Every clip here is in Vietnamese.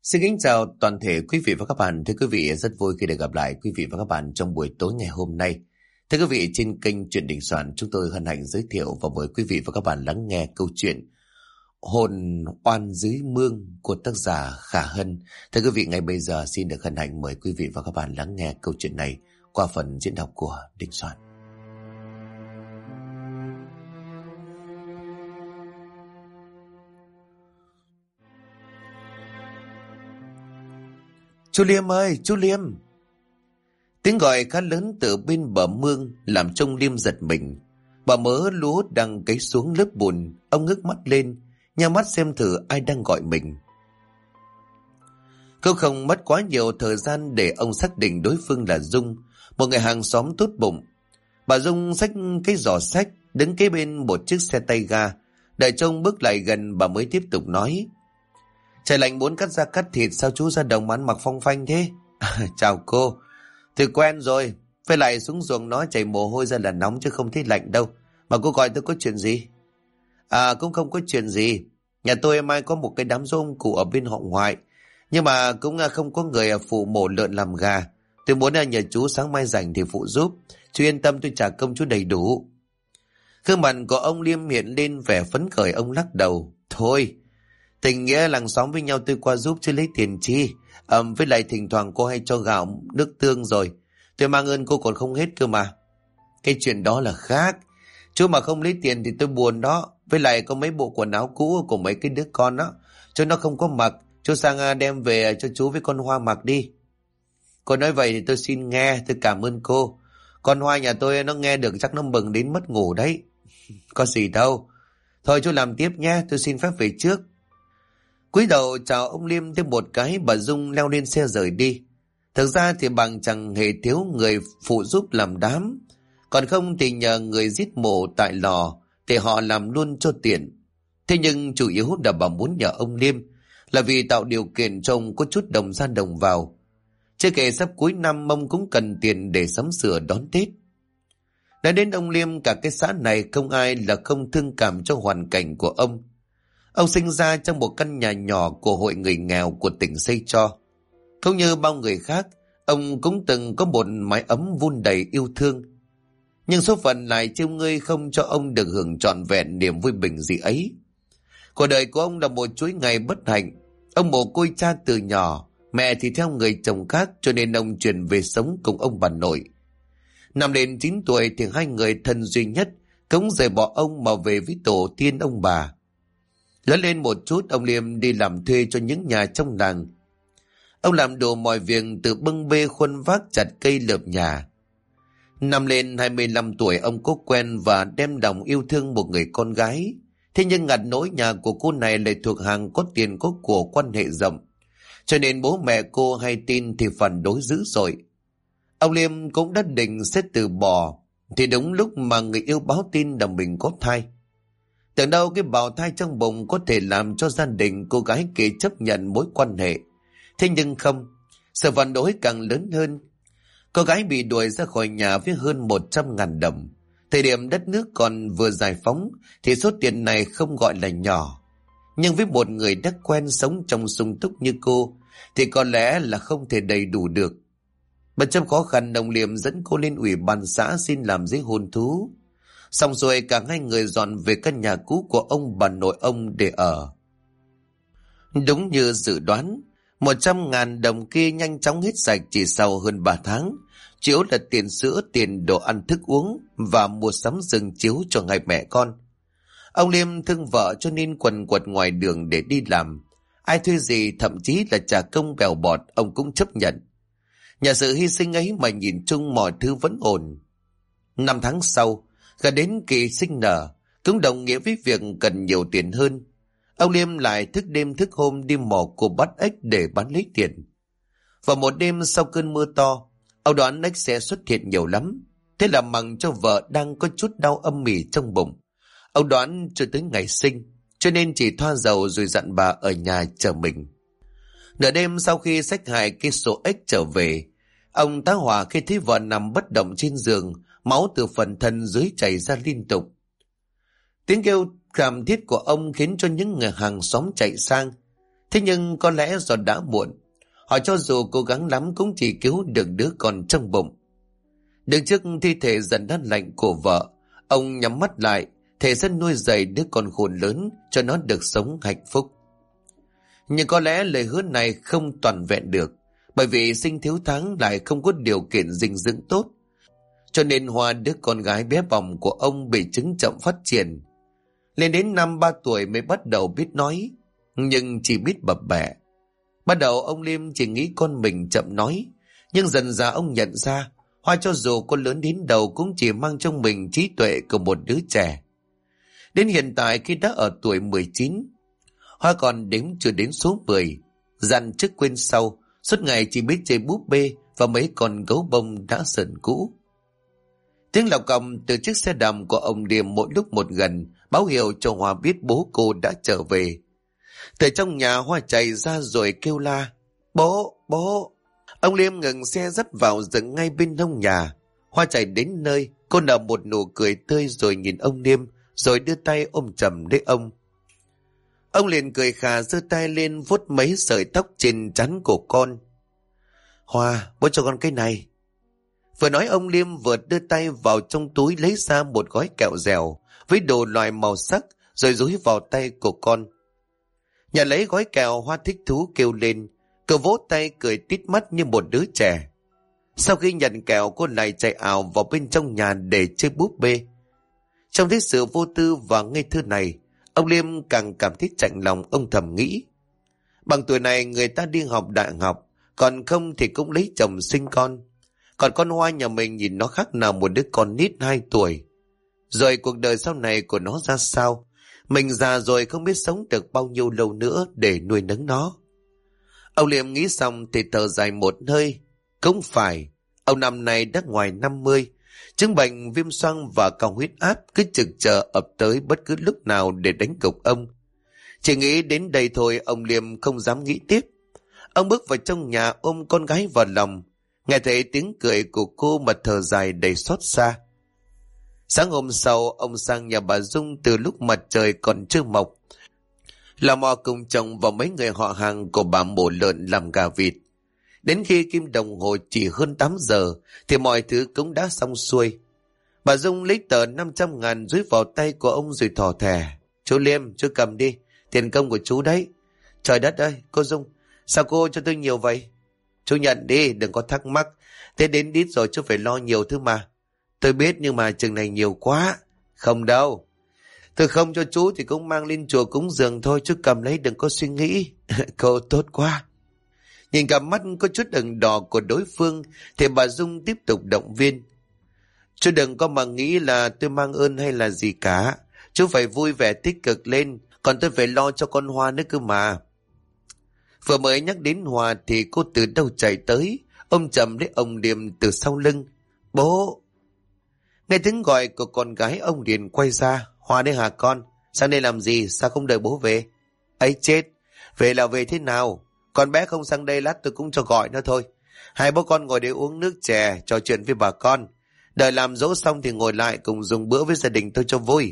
Xin kính chào toàn thể quý vị và các bạn. Thưa quý vị, rất vui khi được gặp lại quý vị và các bạn trong buổi tối ngày hôm nay. Thưa quý vị, trên kênh Chuyện Đình Soạn, chúng tôi hân hạnh giới thiệu và mời quý vị và các bạn lắng nghe câu chuyện Hồn oan dưới mương của tác giả Khả Hân. Thưa quý vị, ngay bây giờ xin được hân hạnh mời quý vị và các bạn lắng nghe câu chuyện này qua phần diễn đọc của Đình Soạn. Chú Liêm ơi, chú Liêm! Tiếng gọi khá lớn từ bên bờ mương làm trông Liêm giật mình. Bà mớ lúa đang cấy xuống lớp bùn, ông ngước mắt lên, nhắm mắt xem thử ai đang gọi mình. Cũng không mất quá nhiều thời gian để ông xác định đối phương là Dung, một người hàng xóm tốt bụng. Bà Dung xách cái giỏ xách, đứng kế bên một chiếc xe tay ga. Đợi trông bước lại gần, bà mới tiếp tục nói: Trời lạnh muốn cắt da cắt thịt, sao chú ra đồng ăn mặc phong phanh thế? Chào cô. Thì quen rồi, với lại xuống ruộng nó chảy mồ hôi ra là nóng chứ không thấy lạnh đâu. Mà cô gọi tôi có chuyện gì? Cũng không có chuyện gì. Nhà tôi mai có một cái đám giỗ ông cụ ở bên họ ngoại, nhưng mà cũng không có người phụ mổ lợn làm gà. Tôi muốn nhờ chú sáng mai rảnh thì phụ giúp. Chú yên tâm, tôi trả công chú đầy đủ. Gương mặt của ông Liêm hiện lên vẻ phấn khởi, ông lắc đầu. Thôi, tình nghĩa làng xóm với nhau tôi qua giúp chứ lấy tiền chi. Với lại thỉnh thoảng cô hay cho gạo nước tương rồi, tôi mang ơn cô còn không hết cơ mà. Cái chuyện đó là khác. Chú mà không lấy tiền thì tôi buồn đó. Với lại có mấy bộ quần áo cũ của mấy cái đứa con đó, cho nó không có mặc, chú sang đem về cho chú với con Hoa mặc đi. Cô nói vậy thì tôi xin nghe, tôi cảm ơn cô. Con Hoa nhà tôi nó nghe được chắc nó mừng đến mất ngủ đấy. Có gì đâu. Thôi chú làm tiếp nhé, tôi xin phép về trước. Cúi đầu chào ông Liêm thêm một cái, bà Dung leo lên xe rời đi. Thực ra thì bằng chẳng hề thiếu người phụ giúp làm đám. Còn không thì nhờ người giết mổ tại lò thì họ làm luôn cho tiện. Thế nhưng chủ yếu là bà muốn nhờ ông Liêm là vì tạo điều kiện cho ông có chút đồng ra đồng vào. Chưa kể sắp cuối năm ông cũng cần tiền để sắm sửa đón Tết. Nói đến ông Liêm, cả cái xã này không ai là không thương cảm cho hoàn cảnh của ông. Ông sinh ra trong một căn nhà nhỏ của hội người nghèo của tỉnh xây cho. Không như bao người khác, ông cũng từng có một mái ấm vun đầy yêu thương. Nhưng số phận lại trêu ngươi không cho ông được hưởng trọn vẹn niềm vui bình dị ấy. Cuộc đời của ông là một chuỗi ngày bất hạnh. Ông mồ côi cha từ nhỏ, mẹ thì theo người chồng khác, cho nên ông chuyển về sống cùng ông bà nội. Năm lên 9 tuổi thì hai người thân duy nhất cũng rời bỏ ông mà về với tổ tiên ông bà. Lớn lên một chút, ông Liêm đi làm thuê cho những nhà trong làng. Ông làm đủ mọi việc từ bưng bê khuân vác chặt cây lợp nhà. Năm lên 25 tuổi, ông có quen và đem lòng yêu thương một người con gái. Thế nhưng ngặt nỗi nhà của cô này lại thuộc hàng có tiền có của, quan hệ rộng, cho nên bố mẹ cô hay tin thì phản đối dữ dội. Ông Liêm cũng đã định sẽ từ bỏ, thì đúng lúc mà người yêu báo tin là mình có thai. Tưởng đâu cái bào thai trong bụng có thể làm cho gia đình cô gái kia chấp nhận mối quan hệ. Thế nhưng không, sự phản đối càng lớn hơn. Cô gái bị đuổi ra khỏi nhà với hơn 100.000 đồng. Thời điểm đất nước còn vừa giải phóng thì số tiền này không gọi là nhỏ. Nhưng với một người đã quen sống trong sung túc như cô thì có lẽ là không thể đầy đủ được. Bất chấp khó khăn, ông Liêm dẫn cô lên ủy ban xã xin làm giấy hôn thú. Xong rồi cả hai người dọn về căn nhà cũ của ông bà nội ông để ở. Đúng như dự đoán, 100.000 đồng kia nhanh chóng hết sạch chỉ sau hơn 3 tháng. Chủ yếu là tiền sữa, tiền đồ ăn thức uống và mua sắm giường chiếu cho hai mẹ con. Ông Liêm thương vợ cho nên quần quật ngoài đường để đi làm. Ai thuê gì, thậm chí là trả công bèo bọt, ông cũng chấp nhận. Nhờ sự hy sinh ấy mà nhìn chung mọi thứ vẫn ổn. 5 tháng sau, gần đến kỳ sinh nở, cũng đồng nghĩa với việc cần nhiều tiền hơn. Ông Liêm lại thức đêm thức hôm đi mò cua bắt ếch để bán lấy tiền. Vào một đêm sau cơn mưa to, ông đoán ếch sẽ xuất hiện nhiều lắm. Thế là mằng cho vợ đang có chút đau âm ỉ trong bụng. Ông đoán cho tới ngày sinh, cho nên chỉ thoa dầu rồi dặn bà ở nhà chờ mình. Nửa đêm sau khi xách hài cái số ếch trở về, ông tá hỏa khi thấy vợ nằm bất động trên giường, máu từ phần thân dưới chảy ra liên tục. Tiếng kêu thảm thiết của ông khiến cho những người hàng xóm chạy sang. Thế nhưng có lẽ do đã muộn, họ cho dù cố gắng lắm cũng chỉ cứu được đứa con trong bụng. Đứng trước thi thể dần đắt lạnh của vợ, ông nhắm mắt lại, thề sẽ nuôi dạy đứa con khôn lớn cho nó được sống hạnh phúc. Nhưng có lẽ lời hứa này không toàn vẹn được, bởi vì sinh thiếu tháng lại không có điều kiện dinh dưỡng tốt. Cho nên Hoa, đứa con gái bé bỏng của ông, bị chứng chậm phát triển. Lên đến năm 3 tuổi mới bắt đầu biết nói, nhưng chỉ biết bập bẹ. Bắt đầu ông Liêm chỉ nghĩ con mình chậm nói, nhưng dần dà ông nhận ra Hoa cho dù con lớn đến đâu cũng chỉ mang trong mình trí tuệ của một đứa trẻ. Đến hiện tại khi đã ở tuổi 19, Hoa còn đếm chưa đến số 10, dặn trước quên sau, suốt ngày chỉ biết chơi búp bê và mấy con gấu bông đã sờn cũ. Tiếng lọc còng từ chiếc xe đầm của ông Liêm mỗi lúc một gần, báo hiệu cho Hoa biết bố cô đã trở về. Từ trong nhà Hoa chạy ra rồi kêu la, bố, bố. Ông Liêm ngừng xe dắt vào dừng ngay bên hông nhà. Hoa chạy đến nơi, cô nở một nụ cười tươi rồi nhìn ông Liêm, rồi đưa tay ôm chầm lấy ông. Ông liền cười khà giơ tay lên vuốt mấy sợi tóc trên trán của con. Hoa, bố cho con cái này. Vừa nói ông Liêm vừa đưa tay vào trong túi lấy ra một gói kẹo dẻo với đồ loại màu sắc rồi dúi vào tay của con. Nhận lấy gói kẹo, Hoa thích thú kêu lên. Cô vỗ tay cười tít mắt như một đứa trẻ. Sau khi nhận kẹo, cô lại chạy ảo vào bên trong nhà để chơi búp bê. Trong thế sự vô tư và ngây thơ này, ông Liêm càng cảm thấy chạnh lòng. Ông thầm nghĩ, bằng tuổi này người ta đi học đại học, còn không thì cũng lấy chồng sinh con. Còn con Hoa nhà mình nhìn nó khác nào một đứa con nít 2 tuổi. Rồi cuộc đời sau này của nó ra sao? Mình già rồi không biết sống được bao nhiêu lâu nữa để nuôi nấng nó. Ông Liêm nghĩ xong thì thở dài một hơi. Cũng phải, ông năm nay đã ngoài 50, chứng bệnh viêm xoang và cao huyết áp cứ trực chờ ập tới bất cứ lúc nào để đánh gục ông. Chỉ nghĩ đến đây thôi, ông Liêm không dám nghĩ tiếp. Ông bước vào trong nhà ôm con gái vào lòng, nghe thấy tiếng cười của cô mà thở dài đầy xót xa. Sáng hôm sau, ông sang nhà bà Dung từ lúc mặt trời còn chưa mọc, là mò cùng chồng và mấy người họ hàng của bà mổ lợn làm gà vịt. Đến khi kim đồng hồ chỉ hơn 8 giờ thì mọi thứ cũng đã xong xuôi. Bà Dung lấy tờ 500.000 dúi vào tay của ông rồi thò thẻ. Chú Liêm, chú cầm đi, tiền công của chú đấy. Trời đất ơi, cô Dung, sao cô cho tôi nhiều vậy? Chú nhận đi, đừng có thắc mắc. Thế đến đít rồi chú phải lo nhiều thứ mà. Tôi biết nhưng mà chừng này nhiều quá. Không đâu. Tôi không cho chú thì cũng mang lên chùa cúng dường thôi, chú cầm lấy đừng có suy nghĩ. Cô tốt quá. Nhìn cả mắt có chút ửng đỏ của đối phương thì bà Dung tiếp tục động viên. Chú đừng có mà nghĩ là tôi mang ơn hay là gì cả. Chú phải vui vẻ tích cực lên, còn tôi phải lo cho con Hoa nữa cơ mà. Vừa mới nhắc đến Hoa thì cô từ đâu chạy tới, ôm chầm lấy ông Liêm từ sau lưng. Bố! Nghe tiếng gọi của con gái, ông liền quay ra. Hoa đấy hả con? Sang đây làm gì? Sao không đợi bố về? Ấy chết! Về là về thế nào? Con bé không sang đây lát tôi cũng cho gọi nó thôi. Hai bố con ngồi để uống nước chè, trò chuyện với bà con. Đợi làm dỗ xong thì ngồi lại cùng dùng bữa với gia đình tôi cho vui.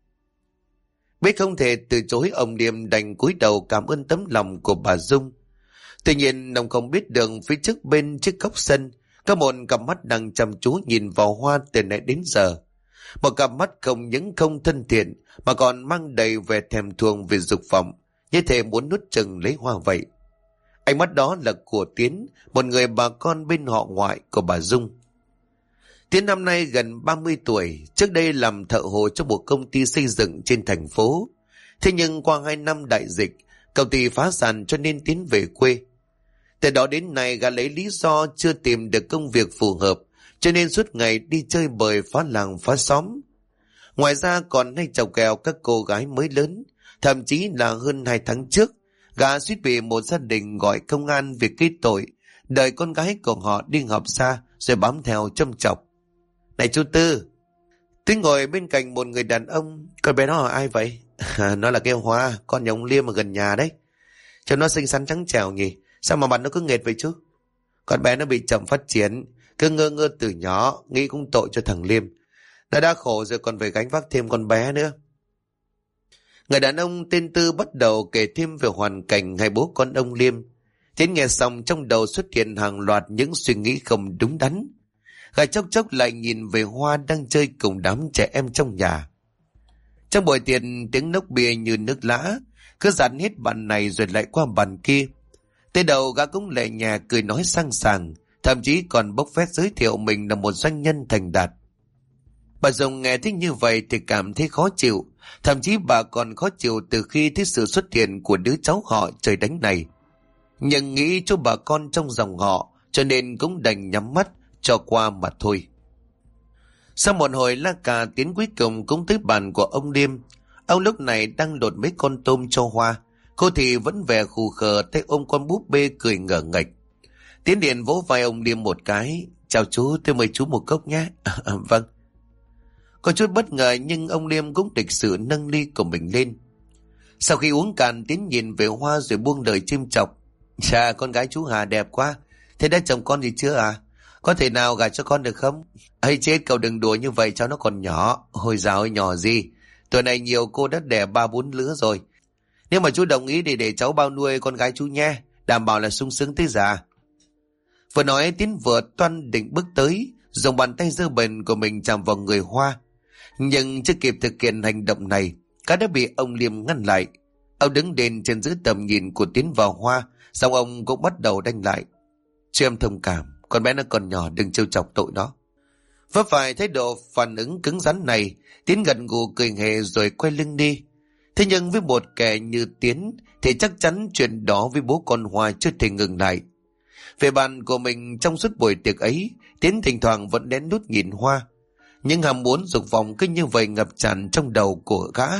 Biết không thể từ chối, ông Liêm đành cúi đầu cảm ơn tấm lòng của bà Dung. Tuy nhiên ông không biết đường phía trước bên chiếc góc sân có một cặp mắt đang chăm chú nhìn vào Hoa từ nãy đến giờ. Một cặp mắt không những không thân thiện mà còn mang đầy vẻ thèm thuồng về dục vọng, như thể muốn nuốt chửng lấy Hoa vậy. Ánh mắt đó là của Tiến, một người bà con bên họ ngoại của bà Dung. Tiến năm nay gần 30 tuổi, trước đây làm thợ hồ cho một công ty xây dựng trên thành phố. Thế nhưng qua 2 năm đại dịch, công ty phá sản cho nên Tiến về quê. Từ đó đến nay gã lấy lý do chưa tìm được công việc phù hợp, cho nên suốt ngày đi chơi bời phá làng phá xóm. Ngoài ra còn hay chọc ghẹo các cô gái mới lớn, thậm chí là hơn 2 tháng trước, gã suýt bị một gia đình gọi công an vì cái tội đợi con gái của họ đi học xa rồi bám theo châm chọc. Này chú Tư! Tiến ngồi bên cạnh một người đàn ông. Con bé nó là ai vậy? Nó là cái Hoa, con nhà ông Liêm ở gần nhà đấy. Cho nó xinh xắn trắng trẻo nhỉ? Sao mà mặt nó cứ nghệt vậy chú? Con bé nó bị chậm phát triển, cứ ngơ ngơ từ nhỏ, nghĩ cũng tội cho thằng Liêm. Nó đã khổ rồi còn phải gánh vác thêm con bé nữa. Người đàn ông tên Tư bắt đầu kể thêm về hoàn cảnh hai bố con ông Liêm. Tiến nghe xong trong đầu xuất hiện hàng loạt những suy nghĩ không đúng đắn. Gã chốc chốc lại nhìn về Hoa đang chơi cùng đám trẻ em trong nhà. Trong buổi tiệc, tiếng nốc bia như nước lã, cứ dàn hết bàn này rồi lại qua bàn kia. Tới đầu gã cũng lẹ nhà cười nói sang sảng, thậm chí còn bốc phét giới thiệu mình là một doanh nhân thành đạt. Bà Dung nghe thích như vậy thì cảm thấy khó chịu, thậm chí bà còn khó chịu từ khi thấy sự xuất hiện của đứa cháu họ trời đánh này. Nhưng nghĩ cho bà con trong dòng họ, cho nên cũng đành nhắm mắt cho qua mà thôi. Sau một hồi la cà, Tiến cuối cùng cũng tới bàn của ông Liêm. Ông lúc này đang lột mấy con tôm cho Hoa. Cô thì vẫn vẻ khù khờ, tay ôm con búp bê cười ngờ nghệch. Tiến liền vỗ vai ông Liêm một cái. Chào chú, tôi mời chú một cốc nhé. Vâng. Có chút bất ngờ nhưng ông Liêm cũng lịch sự nâng ly của mình lên. Sau khi uống cạn, Tiến nhìn về Hoa rồi buông lời chêm chọc. Chà, con gái chú Hà đẹp quá. Thế đã chồng con gì chưa à? Có thể nào gả cho con được không? Ây chết, cậu đừng đùa như vậy, cháu nó còn nhỏ. Ôi dào ơi, nhỏ gì. Tuổi này nhiều cô đã đẻ 3-4 lứa rồi. Nếu mà chú đồng ý thì để cháu bao nuôi con gái chú nhé. Đảm bảo là sung sướng tới già. Vừa nói, Tiến vừa toan định bước tới, dùng bàn tay dơ bẩn của mình chạm vào người Hoa. Nhưng chưa kịp thực hiện hành động này, cả đã bị ông Liêm ngăn lại. Ông đứng lên trên dưới tầm nhìn của Tiến vào Hoa, xong ông cũng bắt đầu đanh lại. Cho em thông cảm, con bé nó còn nhỏ, đừng trêu chọc tội nó. Vấp phải thái độ phản ứng cứng rắn này, Tiến gật gù cười hề rồi quay lưng đi. Thế nhưng với một kẻ như Tiến thì chắc chắn chuyện đó với bố con Hoa chưa thể ngừng lại. Về bàn của mình trong suốt buổi tiệc ấy, Tiến thỉnh thoảng vẫn lén lút nhìn Hoa. Nhưng ham muốn dục vọng cứ như vậy ngập tràn trong đầu của gã.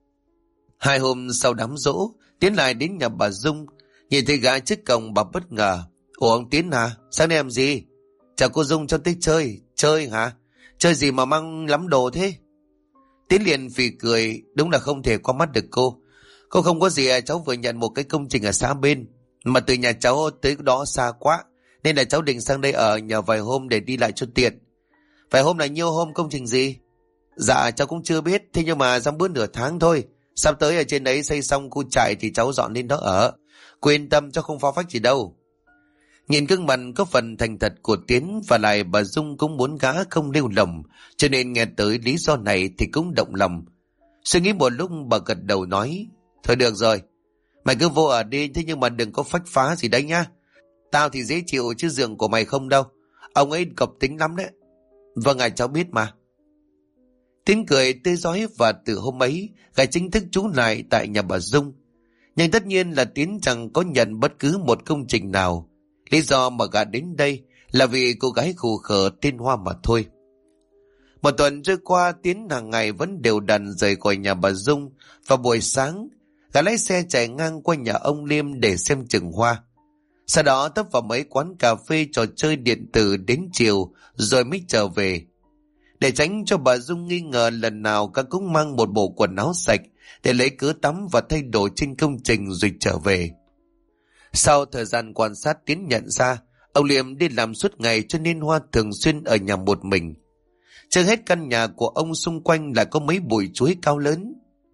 2 hôm sau đám giỗ, Tiến lại đến nhà bà Dung. Nhìn thấy gã trước cổng, bà bất ngờ. Ủa ông Tiến hả? Sáng nay làm gì? Chào cô Dung, cho tới chơi. Chơi hả? Chơi gì mà mang lắm đồ thế? Tiến liền phì cười. Đúng là không thể qua mắt được cô. Cô không có gì à, cháu vừa nhận một cái công trình ở xã bên. Mà từ nhà cháu tới đó xa quá, nên là cháu định sang đây ở nhờ vài hôm để đi lại cho tiện. Vài hôm là nhiêu hôm, công trình gì? Dạ cháu cũng chưa biết, thế nhưng mà dăm bữa nửa tháng thôi. Sắp tới ở trên đấy xây xong khu trại thì cháu dọn lên đó ở. Cô yên tâm, cháu không phá phách gì đâu. Nhìn gương mặt có phần thành thật của Tiến, và lại bà Dung cũng muốn gã không lêu lỏng, cho nên nghe tới lý do này thì cũng động lòng. Suy nghĩ một lúc bà gật đầu nói. Thôi được rồi, mày cứ vô ở đi, thế nhưng mà đừng có phách phá gì đấy nhá. Tao thì dễ chịu chứ giường của mày không đâu. Ông ấy cộc tính lắm đấy. Vâng cháu biết mà. Tiến cười tươi rói, và từ hôm ấy gã chính thức trú lại tại nhà bà Dung. Nhưng tất nhiên là Tiến chẳng có nhận bất cứ một công trình nào. Lý do mà gã đến đây là vì cô gái khù khờ tên Hoa mà thôi. Một tuần trôi qua, Tiến hàng ngày vẫn đều đặn rời khỏi nhà bà Dung. Vào buổi sáng, gã lái xe chạy ngang qua nhà ông Liêm để xem chừng Hoa. Sau đó tấp vào mấy quán cà phê trò chơi điện tử đến chiều rồi mới trở về. Để tránh cho bà Dung nghi ngờ, lần nào gã cũng mang một bộ quần áo sạch để lấy cớ tắm và thay đổi trên công trình rồi trở về. Sau thời gian quan sát, Tiến nhận ra ông Liêm đi làm suốt ngày cho nên Hoa thường xuyên ở nhà một mình. Trước hết căn nhà của ông xung quanh là có mấy bụi chuối cao lớn.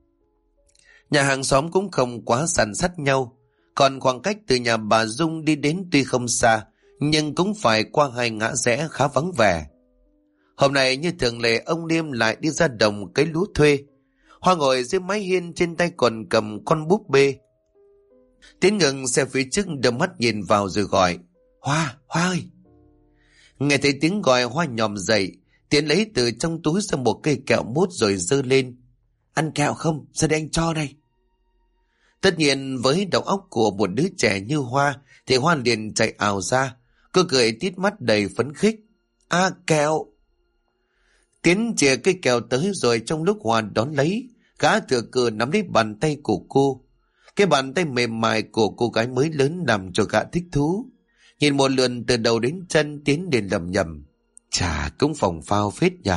Nhà hàng xóm cũng không quá san sát nhau, còn khoảng cách từ nhà bà Dung đi đến tuy không xa, nhưng cũng phải qua 2 ngã rẽ khá vắng vẻ. Hôm nay như thường lệ, ông Liêm lại đi ra đồng cấy lúa thuê. Hoa ngồi dưới mái hiên, trên tay còn cầm con búp bê. Tiến ngừng xe phía trước, đưa mắt nhìn vào rồi gọi. Hoa ơi! Nghe thấy tiếng gọi, Hoa nhòm dậy. Tiến lấy từ trong túi ra một cây kẹo mút rồi giơ lên. Ăn kẹo không? Ra đây anh cho đây. Tất nhiên với đầu óc của một đứa trẻ như Hoa thì Hoa liền chạy ào ra. Cô cười tít mắt đầy phấn khích. À, kẹo! Tiến chìa cây kẹo tới rồi trong lúc Hoa đón lấy, gã thừa cơ nắm lấy bàn tay của cô. Cái bàn tay mềm mại của cô gái mới lớn làm cho gã thích thú. Nhìn một lượt từ đầu đến chân, Tiến liền lầm nhầm. Chà, cũng phồng phao phết nhỉ.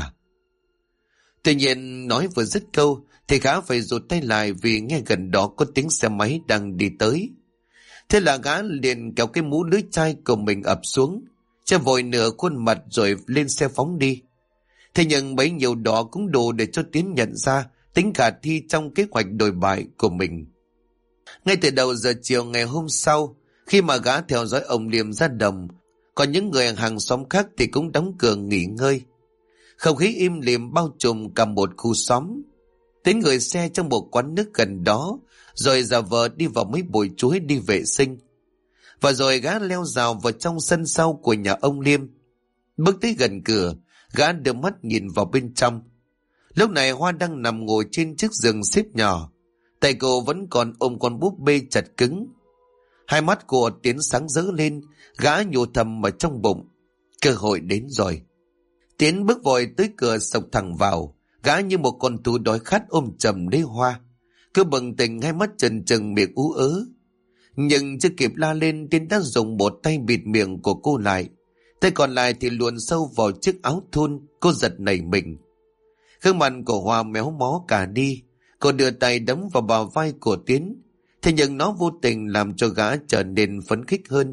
Tuy nhiên nói vừa dứt câu thì gã phải rụt tay lại vì nghe gần đó có tiếng xe máy đang đi tới. Thế là gã liền kéo cái mũ lưới chai của mình ập xuống, che vội nửa khuôn mặt rồi lên xe phóng đi. Thế nhưng bấy nhiêu đó cũng đủ để cho Tiến nhận ra tính khả thi trong kế hoạch đồi bại của mình. Ngay từ đầu giờ chiều ngày hôm sau, khi mà gã theo dõi ông Liêm ra đồng, còn những người hàng xóm khác thì cũng đóng cửa nghỉ ngơi. Không khí im lìm bao trùm cả một khu xóm. Tiến gửi xe trong một quán nước gần đó, rồi giả vờ đi vào mấy bụi chuối đi vệ sinh. Và rồi gã leo rào vào trong sân sau của nhà ông Liêm. Bước tới gần cửa, gã đưa mắt nhìn vào bên trong. Lúc này Hoa đang nằm ngồi trên chiếc giường xếp nhỏ. Tay cô vẫn còn ôm con búp bê chặt cứng. Hai mắt của Tiến sáng rỡ lên, gã nhủ thầm ở trong bụng. Cơ hội đến rồi. Tiến bước vội tới cửa xộc thẳng vào. Gã như một con thú đói khát ôm chầm lấy Hoa. Cứ bừng tỉnh, hai mắt trần trừng, miệng ú ớ. Nhưng chưa kịp la lên, Tiến đã dùng một tay bịt miệng của cô lại. Tay còn lại thì luồn sâu vào chiếc áo thun. Cô giật nảy mình. Gương mặt của Hoa méo mó cả đi. Cô đưa tay đấm vào bờ vai của Tiến. Thế nhưng nó vô tình làm cho gã trở nên phấn khích hơn.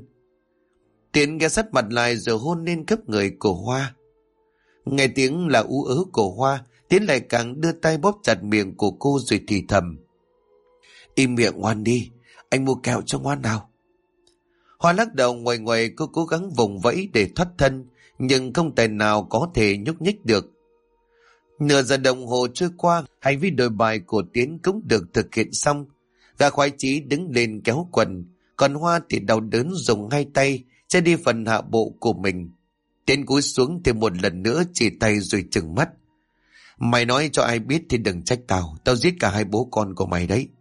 Tiến ghé sát mặt lại rồi hôn lên khắp người của Hoa. Nghe tiếng là ú ớ của Hoa, Tiến lại càng đưa tay bóp chặt miệng của cô rồi thì thầm. Im miệng ngoan đi, anh mua kẹo cho ngoan nào. Hoa lắc đầu ngoầy ngoầy, cô cố gắng vùng vẫy để thoát thân, nhưng không tài nào có thể nhúc nhích được. Nửa giờ đồng hồ trôi qua, hành vi đồi bại của Tiến cũng được thực hiện xong. Gã khoái chí đứng lên kéo quần, còn Hoa thì đau đớn dùng hai tay che đi phần hạ bộ của mình. Tiến cúi xuống thêm một lần nữa chỉ tay rồi trừng mắt. Mày nói cho ai biết thì đừng trách tao, tao giết cả hai bố con của mày đấy.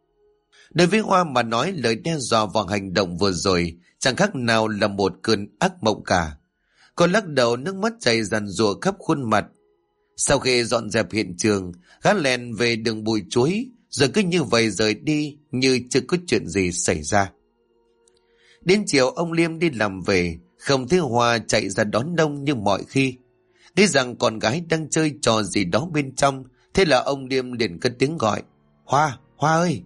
Đối với Hoa mà nói, lời đe dọa và hành động vừa rồi chẳng khác nào là một cơn ác mộng cả. Cô lắc đầu, nước mắt chảy ràn rụa khắp khuôn mặt. Sau khi dọn dẹp hiện trường, gã lèn về đường bụi chuối, rồi cứ như vậy rời đi như chưa có chuyện gì xảy ra. Đến chiều ông Liêm đi làm về, không thấy Hoa chạy ra đón đông như mọi khi. Nghĩ rằng con gái đang chơi trò gì đó bên trong, thế là ông Liêm liền cất tiếng gọi. Hoa, Hoa ơi!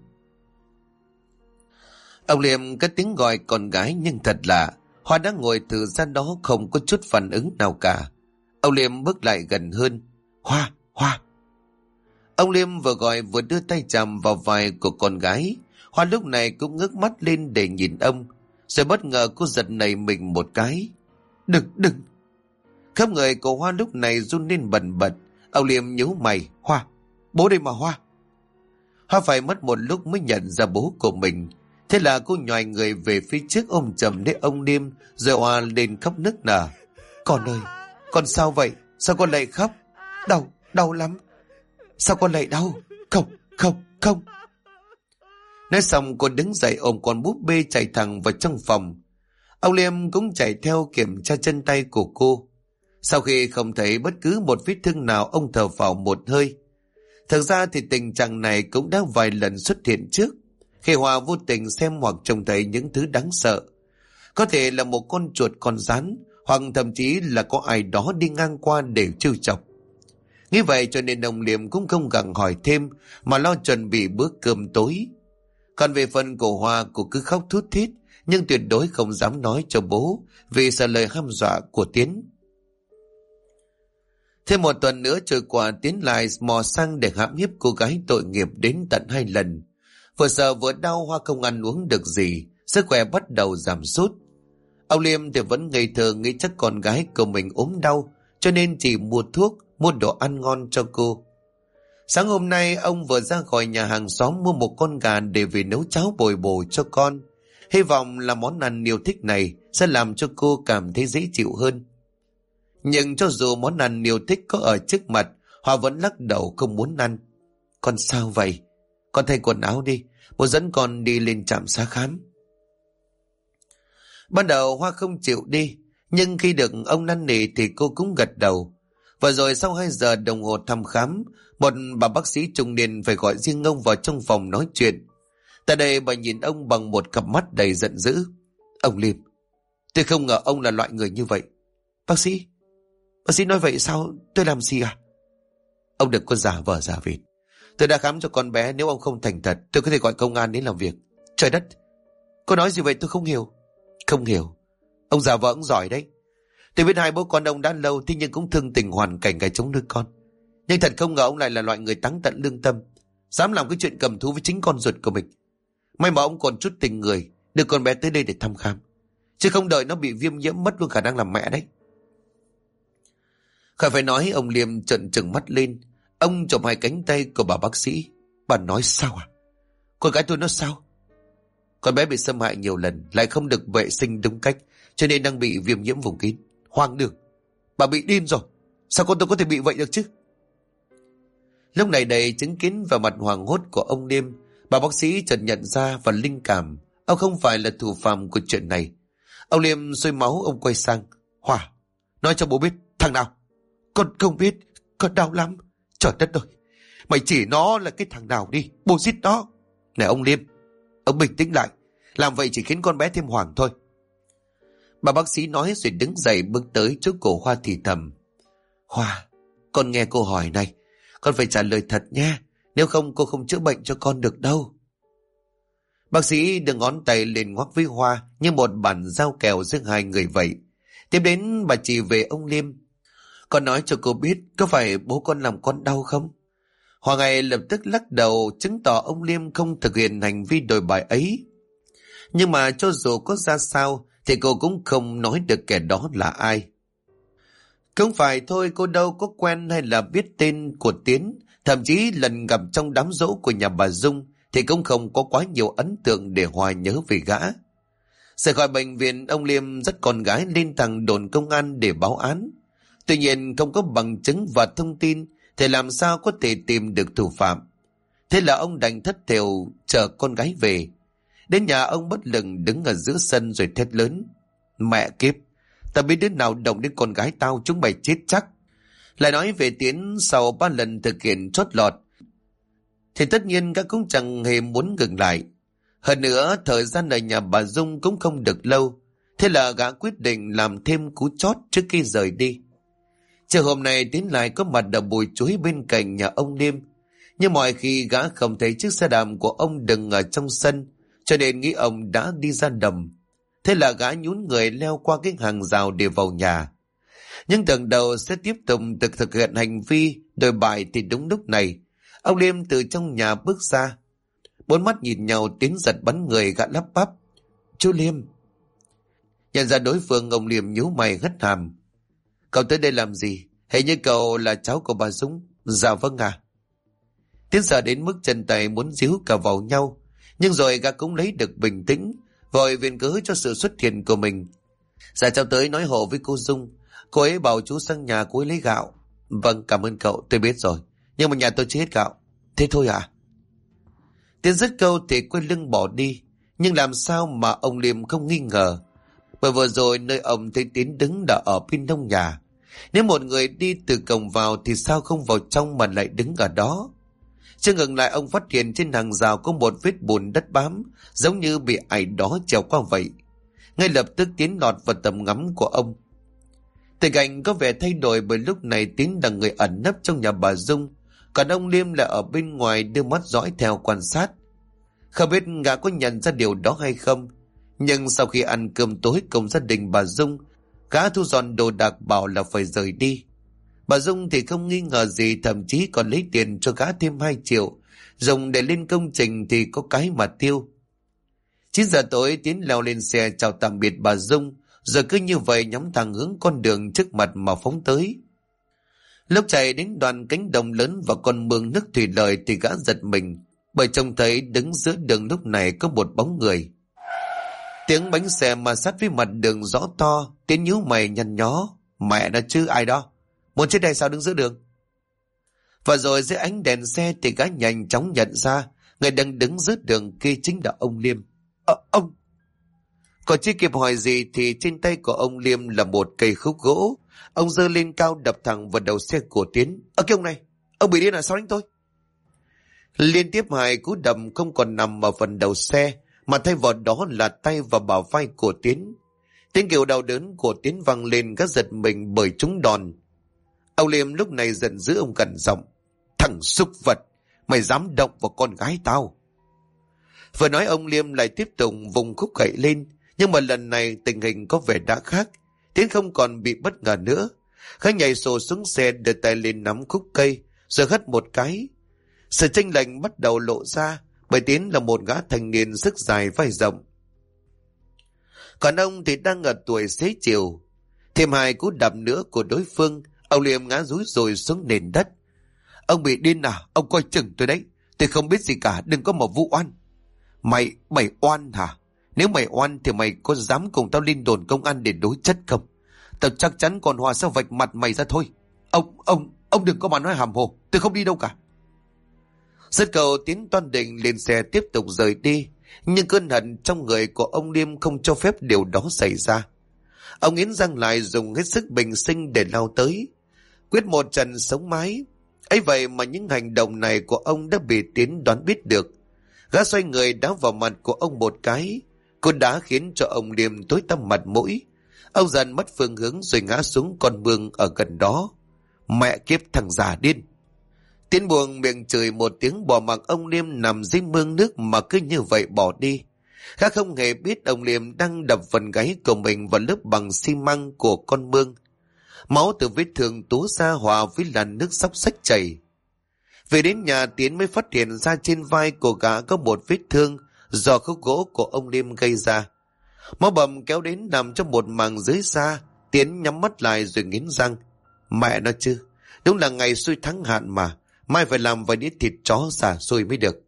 Ông Liêm cất tiếng gọi con gái, nhưng thật lạ, Hoa đã ngồi từ ra đó không có chút phản ứng nào cả. Ông Liêm bước lại gần hơn. Hoa, Hoa! Ông Liêm vừa gọi vừa đưa tay chạm vào vai của con gái. Hoa lúc này cũng ngước mắt lên để nhìn ông, rồi bất ngờ cô giật nảy mình một cái. Đừng! Khắp người của Hoa lúc này run lên bần bật. Ông Liêm nhíu mày. Hoa, bố đây mà Hoa! Hoa phải mất một lúc mới nhận ra bố của mình. Thế là cô nhoài người về phía trước ôm chầm lấy ông Liêm, rồi Hoa lên khóc nức nở. Con ơi, con sao vậy? Sao con lại khóc? Đau lắm. Sao con lại đau? Không. Nói xong cô đứng dậy ôm con búp bê chạy thẳng vào trong phòng. Ông Liêm cũng chạy theo kiểm tra chân tay của cô. Sau khi không thấy bất cứ một vết thương nào, ông thở phào một hơi. Thực ra thì tình trạng này cũng đã vài lần xuất hiện trước, khi Hoa vô tình xem hoặc trông thấy những thứ đáng sợ. Có thể là một con chuột, con rắn, hoặc thậm chí là có ai đó đi ngang qua để trêu chọc. Như vậy cho nên ông Liêm cũng không gặng hỏi thêm, mà lo chuẩn bị bữa cơm tối. Còn về phần của Hoa, cô cứ khóc thút thít, nhưng tuyệt đối không dám nói cho bố, vì sợ lời hăm dọa của Tiến. Thêm một tuần nữa trôi qua, Tiến lại mò sang để hãm hiếp cô gái tội nghiệp đến tận 2 lần. Vừa sợ vừa đau, Hoa không ăn uống được gì, sức khỏe bắt đầu giảm sút. Ông Liêm thì vẫn ngây thơ nghĩ chắc con gái của mình ốm đau, cho nên chỉ mua thuốc, mua đồ ăn ngon cho cô. Sáng hôm nay ông vừa ra khỏi nhà hàng xóm mua một con gà để về nấu cháo bồi bổ cho con. Hy vọng là món ăn yêu thích này sẽ làm cho cô cảm thấy dễ chịu hơn. Nhưng cho dù món ăn yêu thích có ở trước mặt, Hoa vẫn lắc đầu không muốn ăn. Con sao vậy? Con thay quần áo đi, bố dẫn con đi lên trạm xá khám. Ban đầu Hoa không chịu đi, nhưng khi được ông năn nỉ thì cô cũng gật đầu. Và rồi sau 2 giờ đồng hồ thăm khám, một bà bác sĩ trung niên phải gọi riêng ông vào trong phòng nói chuyện. Tại đây bà nhìn ông bằng một cặp mắt đầy giận dữ. Ông Liêm, tôi không ngờ ông là loại người như vậy. Bác sĩ nói vậy sao? Tôi làm gì à? Ông đừng có giả vờ giả vịt. Tôi đã khám cho con bé, nếu ông không thành thật, tôi có thể gọi công an đến làm việc. Trời đất, cô nói gì vậy tôi không hiểu. Không hiểu, ông giả vờ ông giỏi đấy. Tôi biết hai bố con ông đã lâu, thế nhưng cũng thương tình hoàn cảnh cái chống nuôi con. Nhưng thật không ngờ ông lại là loại người táng tận lương tâm, dám làm cái chuyện cầm thú với chính con ruột của mình. May mà ông còn chút tình người, đưa con bé tới đây để thăm khám, chứ không đợi nó bị viêm nhiễm mất luôn khả năng làm mẹ đấy. Khỏi phải nói, ông Liêm trợn trừng mắt lên. Ông chộp hai cánh tay của bà bác sĩ. Bà nói sao à? Con gái tôi nó sao? Con bé bị xâm hại nhiều lần, lại không được vệ sinh đúng cách, cho nên đang bị viêm nhiễm vùng kín. Hoang đường, bà bị điên rồi. Sao con tôi có thể bị vậy được chứ? Lúc này đầy chứng kiến vào mặt hoảng hốt của ông Liêm, bà bác sĩ chợt nhận ra và linh cảm ông không phải là thủ phạm của chuyện này. Ông Liêm sôi máu, ông quay sang. Hòa, nói cho bố biết, thằng nào? Con không biết, con đau lắm. Trời đất ơi, mày chỉ nó là cái thằng nào đi, bố giết nó. Này ông Liêm, ông bình tĩnh lại, làm vậy chỉ khiến con bé thêm hoảng thôi. Bà bác sĩ nói rồi đứng dậy bước tới trước cổ Hoa thì thầm. Hoa, con nghe câu hỏi này, con phải trả lời thật nha, nếu không cô không chữa bệnh cho con được đâu. Bác sĩ đưa ngón tay lên ngoắc với Hoa như một bản giao kèo giữa hai người vậy. Tiếp đến bà chỉ về ông Liêm. Con nói cho cô biết, có phải bố con làm con đau không? Hoa ngay lập tức lắc đầu, chứng tỏ ông Liêm không thực hiện hành vi đồi bại ấy. Nhưng mà cho dù có ra sao thì cô cũng không nói được kẻ đó là ai. Không phải thôi, cô đâu có quen hay là biết tên của Tiến. Thậm chí lần gặp trong đám giỗ của nhà bà Dung thì cũng không có quá nhiều ấn tượng để Hoa nhớ về gã. Rời khỏi bệnh viện, ông Liêm dắt con gái lên thẳng đồn công an để báo án. Tuy nhiên không có bằng chứng và thông tin thì làm sao có thể tìm được thủ phạm. Thế là ông đành thất thểu chờ con gái về. Đến nhà ông bất lực đứng ở giữa sân rồi thét lớn. Mẹ kiếp, tao biết đứa nào động đến con gái tao chúng mày chết chắc. Lại nói về Tiến sau 3 lần thực hiện chót lọt thì tất nhiên các cũng chẳng hề muốn ngừng lại. Hơn nữa thời gian ở nhà bà Dung cũng không được lâu. Thế là gã quyết định làm thêm cú chót trước khi rời đi. Chiều hôm nay Tiến lại có mặt ở bụi chuối bên cạnh nhà ông Liêm. Nhưng mọi khi gã không thấy chiếc xe đạp của ông đừng ở trong sân, cho nên nghĩ ông đã đi ra đầm. Thế là gã nhún người leo qua cái hàng rào để vào nhà. Nhưng tưởng đầu sẽ tiếp tục thực hiện hành vi đồi bại thì đúng lúc này, ông Liêm từ trong nhà bước ra. Bốn mắt nhìn nhau, Tiến giật bắn người, gã lắp bắp. Chú Liêm. Nhận ra đối phương, ông Liêm nhíu mày hất hàm. Cậu tới đây làm gì? Hình như cậu là cháu của bà Dũng. Dạ vâng à. Tiến sợ đến mức chân tay muốn díu cả vào nhau. Nhưng rồi gã cũng lấy được bình tĩnh, vội viện cớ cho sự xuất hiện của mình. Dạ cháu tới nói hộ với cô Dung. Cô ấy bảo chú sang nhà cô ấy lấy gạo. Vâng, cảm ơn cậu, tôi biết rồi. Nhưng mà nhà tôi chưa hết gạo. Thế thôi à? Tiến dứt câu thì quay lưng bỏ đi. Nhưng làm sao mà ông Liêm không nghi ngờ. Bởi vừa rồi nơi ông thấy Tiến đứng đã ở bên trong nhà. Nếu một người đi từ cổng vào thì sao không vào trong mà lại đứng ở đó? Chưa ngừng lại, ông phát hiện trên hàng rào có một vết bùn đất bám, giống như bị ai đó trèo qua vậy. Ngay lập tức Tiến lọt vào tầm ngắm của ông. Tình cảnh có vẻ thay đổi bởi lúc này Tiến là người ẩn nấp trong nhà bà Dung, còn ông Liêm là ở bên ngoài đưa mắt dõi theo quan sát. Không biết gã có nhận ra điều đó hay không, nhưng sau khi ăn cơm tối cùng gia đình bà Dung, gã thu dọn đồ đạc bảo là phải rời đi. Bà Dung thì không nghi ngờ gì, thậm chí còn lấy tiền cho gã thêm 2 triệu, dùng để lên công trình thì có cái mà tiêu. 9 giờ tối Tiến leo lên xe chào tạm biệt bà Dung, rồi cứ như vậy nhắm thẳng hướng con đường trước mặt mà phóng tới. Lúc chạy đến đoạn cánh đồng lớn và con mương nước thủy lợi thì gã giật mình, bởi trông thấy đứng giữa đường lúc này có một bóng người. Tiếng bánh xe mà sát với mặt đường rõ to. Tiến nhíu mày nhăn nhó. Mẹ nó chứ, ai đó? Muốn chết đây sao đứng giữa đường? Và rồi dưới ánh đèn xe thì gã nhanh chóng nhận ra người đang đứng giữa đường kia chính là ông Liêm. Ông! Còn chưa kịp hỏi gì thì trên tay của ông Liêm là một cây khúc gỗ. Ông giơ lên cao đập thẳng vào đầu xe của Tiến. Cái ông này, ông bị điên là sao đánh tôi? Liên tiếp 2 cú đầm không còn nằm ở phần đầu xe, mà thay vào đó là tay và bả vai của Tiến. Tiếng kêu đau đớn của Tiến vang lên, gã giật mình bởi trúng đòn. Ông Liêm lúc này giận dữ, ông gằn giọng. Thằng súc vật, mày dám động vào con gái tao? Vừa nói ông Liêm lại tiếp tục vùng khúc gậy lên, nhưng mà lần này tình hình có vẻ đã khác. Tiến không còn bị bất ngờ nữa. Gã nhảy sổ xuống xe, đưa tay lên nắm khúc cây, rồi hất một cái. Sự chênh lệch bắt đầu lộ ra, bởi Tiến là một gã thanh niên sức dài vai rộng. Còn ông thì đang ở tuổi xế chiều. Thêm hai cú đạp nữa của đối phương, ông Liêm ngã rúi rồi xuống nền đất. Ông bị điên à? Ông coi chừng tôi đấy. Tôi không biết gì cả, đừng có mà vu oan. Mày oan hả? Nếu mày oan thì mày có dám cùng tao lên đồn công an để đối chất không? Tao chắc chắn còn Hòa sẽ vạch mặt mày ra thôi. Ông đừng có mà nói hàm hồ, tôi không đi đâu cả. Dứt câu, Tiến toan định lên xe tiếp tục rời đi, nhưng cơn hận trong người của ông Liêm không cho phép điều đó xảy ra. Ông nghiến răng lại, dùng hết sức bình sinh để lao tới, quyết một trận sống mái. Ấy vậy mà những hành động này của ông đã bị Tiến đoán biết được. Gã xoay người đá vào mặt của ông một cái, cú đá khiến cho ông Liêm tối tăm mặt mũi. Ông dần mất phương hướng rồi ngã xuống con mương ở gần đó. Mẹ kiếp thằng già điên! Tiến buông miệng chửi một tiếng, bỏ mặc ông Liêm nằm dưới mương nước mà cứ như vậy bỏ đi. Gã không hề biết ông Liêm đang đập phần gáy của mình vào lớp bằng xi măng của con mương. Máu từ vết thương túa ra hòa với làn nước xóc xách chảy. Về đến nhà, Tiến mới phát hiện ra trên vai của gã có một vết thương do khúc gỗ của ông Liêm gây ra. Máu bầm kéo đến nằm trong một màng dưới da. Tiến nhắm mắt lại rồi nghiến răng. Mẹ nó chứ, đúng là ngày xui thắng hạn mà. Mai phải làm vài đĩa thịt chó xả xôi mới được.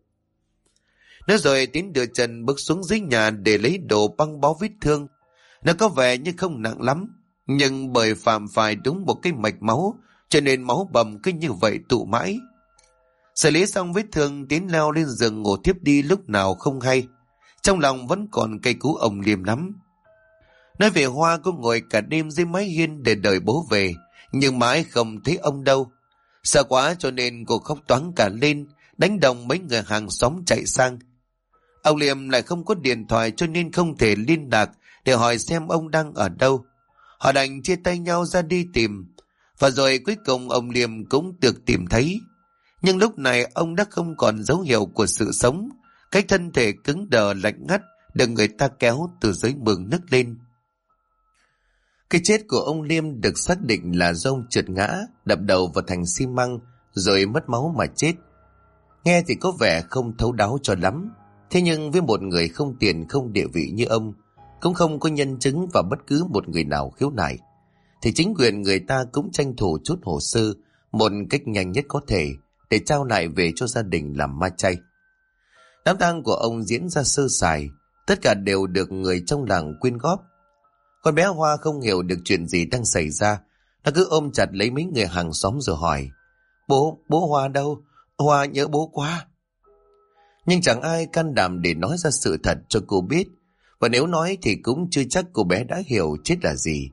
Nói rồi Tiến đưa chân bước xuống dưới nhà để lấy đồ băng bó vết thương. Nó có vẻ như không nặng lắm, nhưng bởi phạm phải đúng một cái mạch máu, cho nên máu bầm cứ như vậy tụ mãi. Xử lý xong vết thương, Tiến leo lên giường ngủ tiếp đi lúc nào không hay. Trong lòng vẫn còn cay cú ông Liêm lắm. Nói về Hoa, cô ngồi cả đêm dưới mái hiên để đợi bố về, nhưng mãi không thấy ông đâu. Sợ quá cho nên cô khóc toáng cả lên, đánh đồng mấy người hàng xóm chạy sang. Ông Liêm lại không có điện thoại cho nên không thể liên lạc để hỏi xem ông đang ở đâu. Họ đành chia tay nhau ra đi tìm, và rồi cuối cùng ông Liêm cũng được tìm thấy. Nhưng lúc này ông đã không còn dấu hiệu của sự sống, cái thân thể cứng đờ lạnh ngắt được người ta kéo từ dưới mương nước lên. Cái chết của ông Liêm được xác định là do ông trượt ngã, đập đầu vào thành xi măng rồi mất máu mà chết. Nghe thì có vẻ không thấu đáo cho lắm, thế nhưng với một người không tiền không địa vị như ông, cũng không có nhân chứng và bất cứ một người nào khiếu nại, thì chính quyền người ta cũng tranh thủ chút hồ sơ một cách nhanh nhất có thể để trao lại về cho gia đình làm ma chay. Đám tang của ông diễn ra sơ sài, tất cả đều được người trong làng quyên góp. Con bé Hoa không hiểu được chuyện gì đang xảy ra, nó cứ ôm chặt lấy mấy người hàng xóm rồi hỏi: Bố Hoa đâu? Hoa nhớ bố quá. Nhưng chẳng ai can đảm để nói ra sự thật cho cô biết, và nếu nói thì cũng chưa chắc cô bé đã hiểu chết là gì.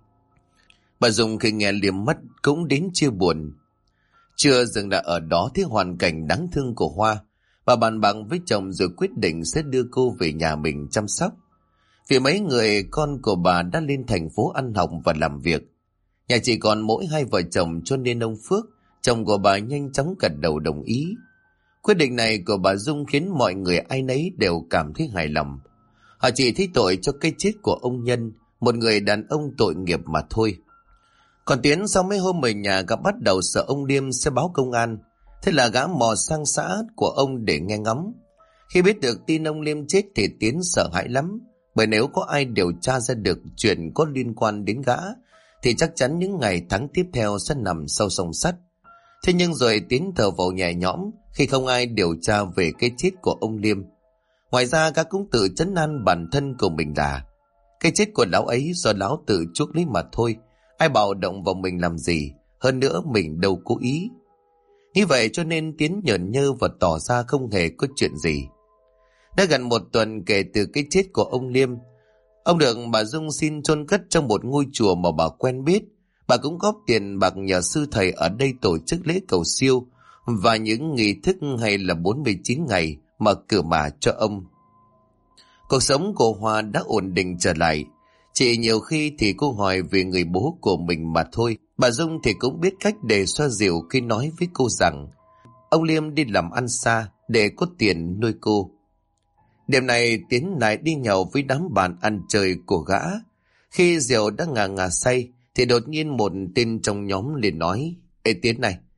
Bà Dung khi nghe Liêm mất cũng đến chia buồn. Chưa dừng lại ở đó thấy hoàn cảnh đáng thương của Hoa, bà bàn bạc với chồng rồi quyết định sẽ đưa cô về nhà mình chăm sóc. Vì mấy người con của bà đã lên thành phố ăn học và làm việc, nhà chỉ còn mỗi hai vợ chồng, cho nên ông Phước, chồng của bà, nhanh chóng gật đầu đồng ý. Quyết định này của bà Dung khiến mọi người ai nấy đều cảm thấy hài lòng. Họ chỉ thấy tội cho cái chết của ông Nhân, một người đàn ông tội nghiệp mà thôi. Còn Tiến sau mấy hôm ở nhà gặp bắt đầu sợ ông Liêm sẽ báo công an, thế là gã mò sang xã của ông để nghe ngóng. Khi biết được tin ông Liêm chết thì Tiến sợ hãi lắm, bởi nếu có ai điều tra ra được chuyện có liên quan đến gã thì chắc chắn những ngày tháng tiếp theo sẽ nằm sau song sắt. Thế nhưng rồi Tiến thở vào nhẹ nhõm khi không ai điều tra về cái chết của ông Liêm. Ngoài ra gã cũng tự trấn an bản thân của mình là cái chết của lão ấy do lão tự chuốc lấy mà thôi, ai bảo động vào mình làm gì, hơn nữa mình đâu cố ý. Như vậy cho nên Tiến nhởn nhơ và tỏ ra không hề có chuyện gì. Đã gần một tuần kể từ cái chết của ông Liêm, ông được bà Dung xin chôn cất trong một ngôi chùa mà bà quen biết. Bà cũng góp tiền bạc nhờ sư thầy ở đây tổ chức lễ cầu siêu và những nghi thức hay là 49 ngày mà cử mà cho ông. Cuộc sống của Hoa đã ổn định trở lại. Chỉ nhiều khi thì cô hỏi về người bố của mình mà thôi. Bà Dung thì cũng biết cách để xoa dịu khi nói với cô rằng ông Liêm đi làm ăn xa để có tiền nuôi cô. Đêm này Tiến lại đi nhậu với đám bạn ăn chơi của gã. Khi rượu đã ngà ngà say thì đột nhiên một tên trong nhóm liền nói: Ê Tiến này,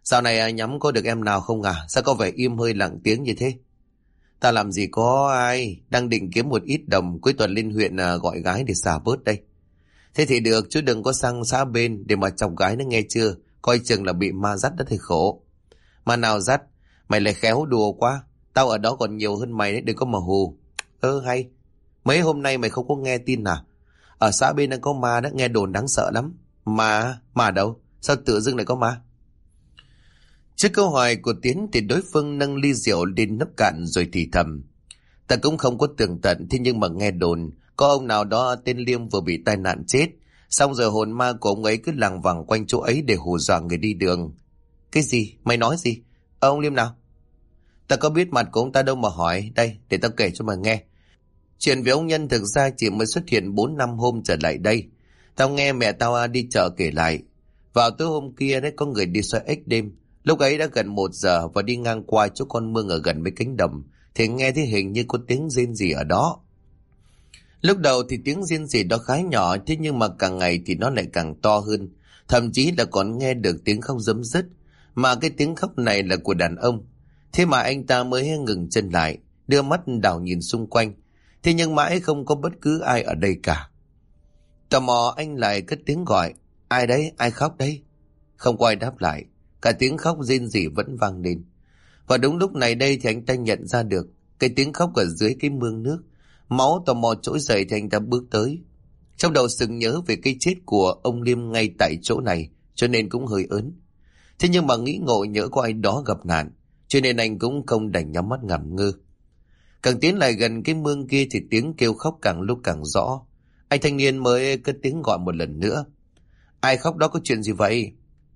Dạo này nhắm có được em nào không à? Sao có vẻ im hơi lặng tiếng như thế? Ta làm gì có ai, đang định kiếm một ít đồng cuối tuần lên huyện gọi gái để xả bớt đây. Thế thì được, chứ đừng có sang xã bên để mà chọc gái nó nghe chưa, coi chừng là bị ma dắt đó thì khổ. Mà nào dắt, mày lại khéo đùa quá, tao ở đó còn nhiều hơn mày đấy, đừng có mà hù. Hay, mấy hôm nay mày không có nghe tin à? Ở xã bên đang có ma đó, nghe đồn đáng sợ lắm. Mà đâu? Sao tự dưng lại có ma? Trước câu hỏi của Tiến thì đối phương nâng ly rượu lên nắp cạn rồi thì thầm. Ta cũng không có tường tận, thế nhưng mà nghe đồn có ông nào đó tên Liêm vừa bị tai nạn chết, xong rồi hồn ma của ông ấy cứ lằng vằng quanh chỗ ấy để hù dọa người đi đường. Cái gì? Mày nói gì? Ông Liêm nào? Ta có biết mặt của ông ta đâu mà hỏi. Đây, để tao kể cho mày nghe. Chuyện về ông Nhân thực ra chỉ mới xuất hiện 4 năm hôm trở lại đây. Tao nghe mẹ tao đi chợ kể lại. Vào tối hôm kia đấy có người đi xoay ếch đêm. Lúc ấy đã gần 1 giờ và đi ngang qua chỗ con mương ở gần mấy cánh đồng thì nghe thấy hình như có tiếng rên rỉ ở đó. Lúc đầu thì tiếng rên rỉ đó khá nhỏ, thế nhưng mà càng ngày thì nó lại càng to hơn. Thậm chí là còn nghe được tiếng khóc rấm rứt. Mà cái tiếng khóc này là của đàn ông. Thế mà anh ta mới ngừng chân lại, đưa mắt đảo nhìn xung quanh. Thế nhưng mãi không có bất cứ ai ở đây cả. Tò mò anh lại cất tiếng gọi. Ai đấy? Ai khóc đấy? Không có ai đáp lại. Cả tiếng khóc rên rỉ vẫn vang lên. Và đúng lúc này đây thì anh ta nhận ra được cái tiếng khóc ở dưới cái mương nước. Máu tò mò trỗi dậy thì anh ta bước tới. Trong đầu sực nhớ về cái chết của ông Liêm ngay tại chỗ này, cho nên cũng hơi ớn. Thế nhưng mà nghĩ ngộ nhớ có ai đó gặp nạn, cho nên anh cũng không đành nhắm mắt ngẩn ngơ. Càng tiến lại gần cái mương kia thì tiếng kêu khóc càng lúc càng rõ. Anh thanh niên mới cất tiếng gọi một lần nữa. Ai khóc đó, có chuyện gì vậy?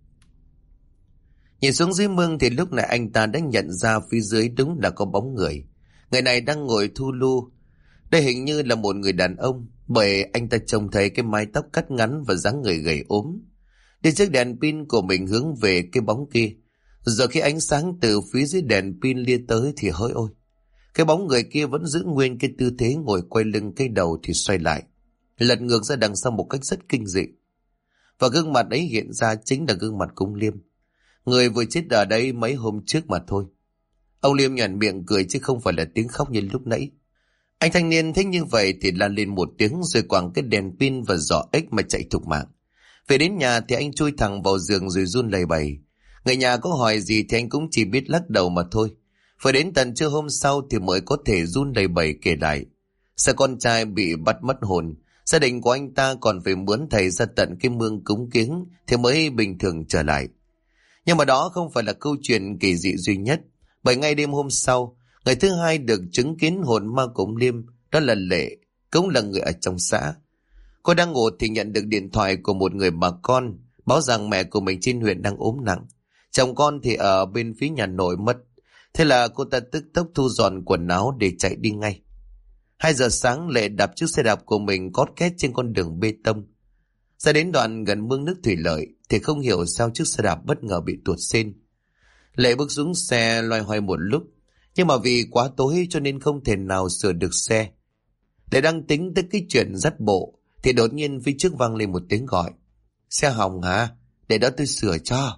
Nhìn xuống dưới mương thì lúc này anh ta đã nhận ra phía dưới đúng là có bóng người. Người này đang ngồi thu lu. Đây hình như là một người đàn ông, bởi anh ta trông thấy cái mái tóc cắt ngắn và dáng người gầy ốm. Đi chiếc đèn pin của mình hướng về cái bóng kia. Giờ khi ánh sáng từ phía dưới đèn pin lia tới thì hỡi ôi, cái bóng người kia vẫn giữ nguyên cái tư thế ngồi quay lưng, cái đầu thì xoay lại, lật ngược ra đằng sau một cách rất kinh dị. Và gương mặt ấy hiện ra chính là gương mặt của ông Liêm, người vừa chết ở đây mấy hôm trước mà thôi. Ông Liêm nhoẻn miệng cười chứ không phải là tiếng khóc như lúc nãy. Anh thanh niên thấy như vậy thì la lên một tiếng rồi quẳng cái đèn pin và giỏ ếch mà chạy thục mạng. Về đến nhà thì anh chui thẳng vào giường rồi run lẩy bẩy. Người nhà có hỏi gì thì anh cũng chỉ biết lắc đầu mà thôi. Phải đến tận trưa hôm sau thì mới có thể run lẩy bẩy kể lại. Sợ con trai bị bắt mất hồn, gia đình của anh ta còn phải mướn thầy ra tận cái mương cúng kiếng thì mới bình thường trở lại. Nhưng mà đó không phải là câu chuyện kỳ dị duy nhất, bởi ngay đêm hôm sau, người thứ hai được chứng kiến hồn ma của ông Liêm, đó là Lệ, cũng là người ở trong xã. Cô đang ngủ thì nhận được điện thoại của một người bà con, báo rằng mẹ của mình trên huyện đang ốm nặng. Chồng con thì ở bên phía nhà nội mất. Thế là cô ta tức tốc thu dọn quần áo để chạy đi ngay. 2 giờ sáng Lệ đạp chiếc xe đạp của mình cót két trên con đường bê tông. Ra đến đoạn gần mương nước thủy lợi thì không hiểu sao chiếc xe đạp bất ngờ bị tuột sên. Lệ bước xuống xe loay hoay một lúc, nhưng mà vì quá tối cho nên không thể nào sửa được xe. Lệ đang tính tới cái chuyện dắt bộ thì đột nhiên phía trước vang lên một tiếng gọi. Xe hỏng hả? Để đó tôi sửa cho.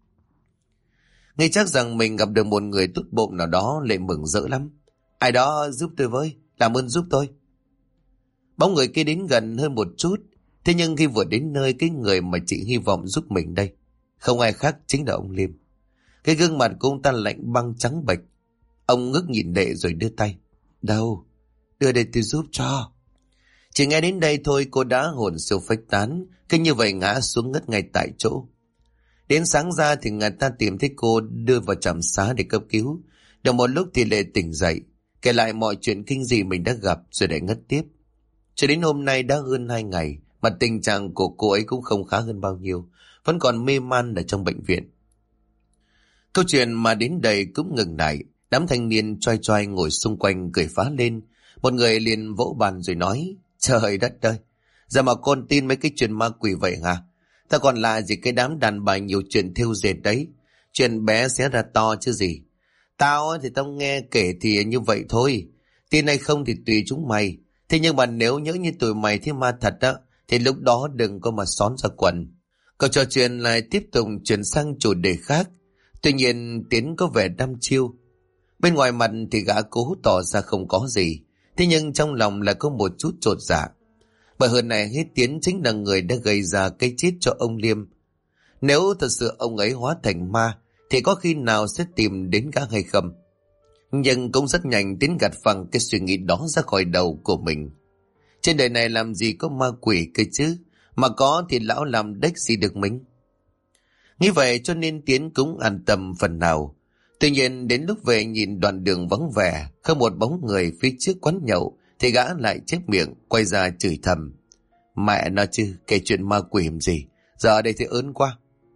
Nghe chắc rằng mình gặp được một người tốt bụng nào đó, Lệ mừng rỡ lắm. Ai đó giúp tôi với, làm ơn giúp tôi. Bóng người kia đến gần hơn một chút. Thế nhưng khi vừa đến nơi, cái người mà chị hy vọng giúp mình đây không ai khác chính là ông Liêm. Cái gương mặt của ông ta lạnh băng trắng bệch. Ông ngước nhìn Lệ rồi đưa tay. Đâu? Đưa đây tôi giúp cho. Chỉ nghe đến đây thôi cô đã hồn siêu phách tán, cứ như vậy ngã xuống ngất ngay tại chỗ. Đến sáng ra thì người ta tìm thấy cô, đưa vào trạm xá để cấp cứu. Được một lúc thì Lệ tỉnh dậy, kể lại mọi chuyện kinh dị mình đã gặp rồi lại ngất tiếp. Cho đến hôm nay đã hơn 2 ngày mà tình trạng của cô ấy cũng không khá hơn bao nhiêu, vẫn còn mê man ở trong bệnh viện. Câu chuyện mà đến đây cũng ngừng lại. Đám thanh niên choai choai ngồi xung quanh cười phá lên. Một người liền vỗ bàn rồi nói: Trời đất ơi, giờ mà con tin mấy cái chuyện ma quỷ vậy hả? Ta còn là gì cái đám đàn bà nhiều chuyện thêu dệt đấy. Chuyện bé xé ra to chứ gì. Tao thì tao nghe kể thì như vậy thôi. Tin hay không thì tùy chúng mày. Thế nhưng mà nếu nhớ như tụi mày thấy ma thật á, thì lúc đó đừng có mà xón ra quần. Câu trò chuyện lại tiếp tục chuyển sang chủ đề khác. Tuy nhiên Tiến có vẻ đăm chiêu. Bên ngoài mặt thì gã cố tỏ ra không có gì, thế nhưng trong lòng lại có một chút chột dạ. Bởi hơn này hết Tiến chính là người đã gây ra cái chết cho ông Liêm. Nếu thật sự ông ấy hóa thành ma thì có khi nào sẽ tìm đến gã hay không? Nhưng cũng rất nhanh Tiến gạt phăng cái suy nghĩ đó ra khỏi đầu của mình. Trên đời này làm gì có ma quỷ cơ chứ, mà có thì lão làm đếch gì được mình. Nghĩ vậy cho nên Tiến cũng an tâm phần nào. Tuy nhiên đến lúc về nhìn đoạn đường vắng vẻ, không một bóng người phía trước quán nhậu, thì gã lại chép miệng quay ra chửi thầm. Mẹ nó chứ, kể chuyện ma quỷ làm gì, giờ ở đây thì ớn quá.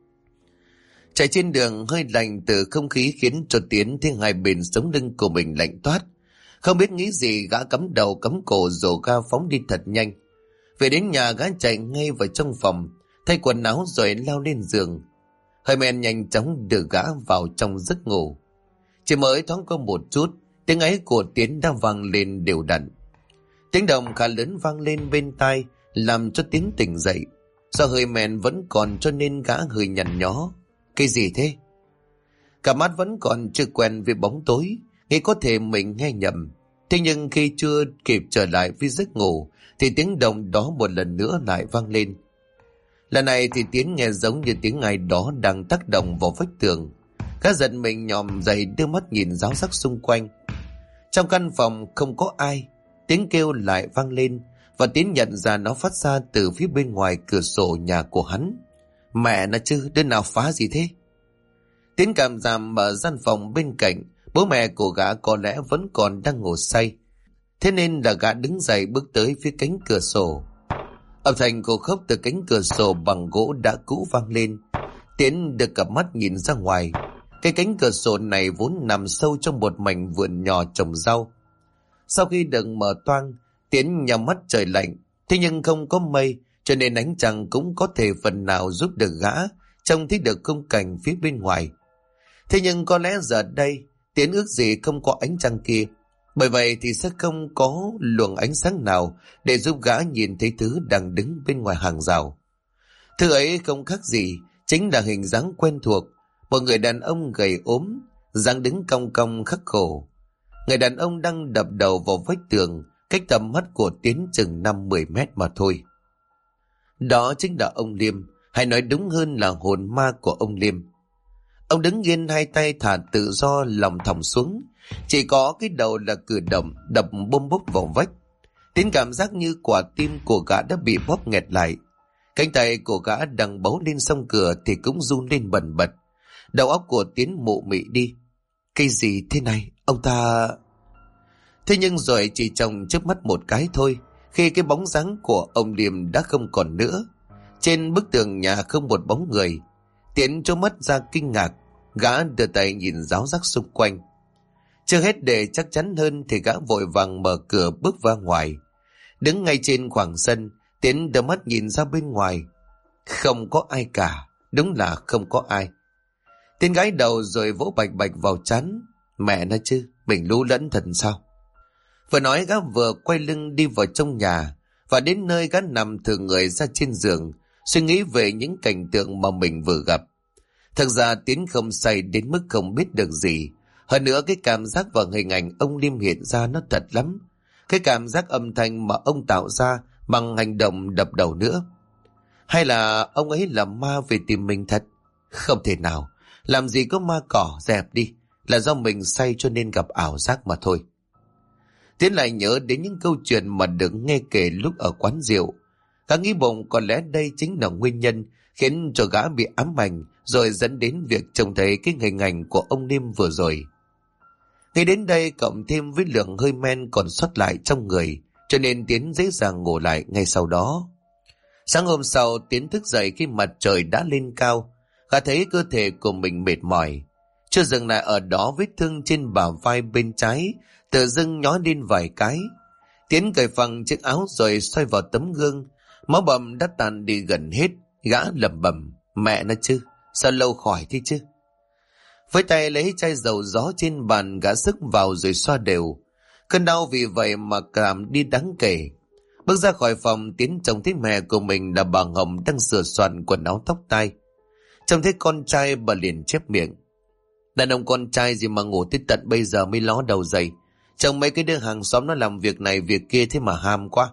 Chạy trên đường hơi lạnh từ không khí khiến cho Tiến thấy hai bên sống lưng của mình lạnh toát. Không biết nghĩ gì gã cắm đầu cắm cổ rồ ga phóng đi thật nhanh. Về đến nhà gã chạy ngay vào trong phòng, thay quần áo rồi lao lên giường. Hơi men nhanh chóng đưa gã vào trong giấc ngủ. Chỉ mới thoáng qua một chút, tiếng ấy của Tiến đã vang lên đều đặn. Tiếng động khá lớn vang lên bên tai, làm cho Tiến tỉnh dậy. Do hơi men vẫn còn cho nên gã hơi nhăn nhó. Cái gì thế? Cả mắt vẫn còn chưa quen với bóng tối, nghĩ có thể mình nghe nhầm. Thế nhưng khi chưa kịp trở lại với giấc ngủ, thì tiếng động đó một lần nữa lại vang lên. Lần này thì Tiến nghe giống như tiếng ai đó đang tác động vào vách tường. Gã giật mình nhòm dậy đưa mắt nhìn ráo rắc xung quanh. Trong căn phòng không có ai, tiếng kêu lại vang lên và Tiến nhận ra nó phát ra từ phía bên ngoài cửa sổ nhà của hắn. Mẹ nó chứ, đứa nào phá gì thế? Tiến cảm giảm mở gian phòng bên cạnh, bố mẹ của gã có lẽ vẫn còn đang ngủ say. Thế nên là gã đứng dậy bước tới phía cánh cửa sổ. Âm thanh khô khốc từ cánh cửa sổ bằng gỗ đã cũ vang lên. Tiến được cặp mắt nhìn ra ngoài. Cái cánh cửa sổ này vốn nằm sâu trong một mảnh vườn nhỏ trồng rau. Sau khi được mở toang, Tiến nhắm mắt trời lạnh. Thế nhưng không có mây, cho nên ánh trăng cũng có thể phần nào giúp được gã trông thấy được khung cảnh phía bên ngoài. Thế nhưng có lẽ giờ đây Tiến ước gì không có ánh trăng kia. Bởi vậy thì sẽ không có luồng ánh sáng nào để giúp gã nhìn thấy thứ đang đứng bên ngoài hàng rào. Thứ ấy không khác gì, chính là hình dáng quen thuộc, một người đàn ông gầy ốm, dáng đứng cong cong khắc khổ. Người đàn ông đang đập đầu vào vách tường, cách tầm mắt của Tiến chừng 5-10 mét mà thôi. Đó chính là ông Liêm, hay nói đúng hơn là hồn ma của ông Liêm. Ông đứng yên, hai tay thả tự do lòng thòng xuống, chỉ có cái đầu là cử động đập bôm bốp vào vách. Tiến cảm giác như quả tim của gã đã bị bóp nghẹt lại. Cánh tay của gã đang bấu lên song cửa thì cũng run lên bần bật. Đầu óc của Tiến mụ mị đi. Cái gì thế này, ông ta... Thế nhưng rồi chỉ trong chớp mắt một cái thôi, khi cái bóng dáng của ông Liêm đã không còn nữa. Trên bức tường nhà không một bóng người. Tiến trố mắt ra kinh ngạc, gã đưa tay nhìn ráo rắc xung quanh. Chưa hết để chắc chắn hơn thì gã vội vàng mở cửa bước ra ngoài. Đứng ngay trên khoảng sân, Tiến đưa mắt nhìn ra bên ngoài. Không có ai cả, đúng là không có ai. Tiến gái đầu rồi vỗ bạch bạch vào trán. Mẹ nó chứ, mình lú lẫn thật sao? Vừa nói gã vừa quay lưng đi vào trong nhà, và đến nơi gã nằm thừ người ra trên giường, suy nghĩ về những cảnh tượng mà mình vừa gặp. Thật ra Tiến không say đến mức không biết được gì. Hơn nữa cái cảm giác và hình ảnh ông Liêm hiện ra nó thật lắm. Cái cảm giác âm thanh mà ông tạo ra bằng hành động đập đầu nữa. Hay là ông ấy là ma về tìm mình thật? Không thể nào. Làm gì có ma cỏ, dẹp đi. Là do mình say cho nên gặp ảo giác mà thôi. Tiến lại nhớ đến những câu chuyện mà được nghe kể lúc ở quán rượu. Gã nghĩ bụng có lẽ đây chính là nguyên nhân khiến cho gã bị ám ảnh, rồi dẫn đến việc trông thấy cái hình ảnh của ông Liêm vừa rồi. Ngay đến đây cộng thêm với lượng hơi men còn sót lại trong người, cho nên Tiến dễ dàng ngủ lại ngay sau đó. Sáng hôm sau, Tiến thức dậy khi mặt trời đã lên cao. Gã thấy cơ thể của mình mệt mỏi. Chưa dừng lại ở đó, vết thương trên bả vai bên trái tự dưng nhói lên vài cái. Tiến cởi phăng chiếc áo rồi xoay vào tấm gương. Máu bầm đã tàn đi gần hết. Gã lẩm bẩm, mẹ nó chứ, sao lâu khỏi thế chứ? Với tay lấy chai dầu gió trên bàn, gã sức vào rồi xoa đều. Cơn đau vì vậy mà cảm đi đáng kể. Bước ra khỏi phòng, Tiến trông thấy mẹ của mình là bà Hồng đang sửa soạn quần áo tóc tai. Trông thấy con trai, bà liền chép miệng. Đàn ông con trai gì mà ngủ tới tận bây giờ mới ló đầu dậy. Chồng mấy cái đứa hàng xóm nó làm việc này việc kia thế mà ham quá.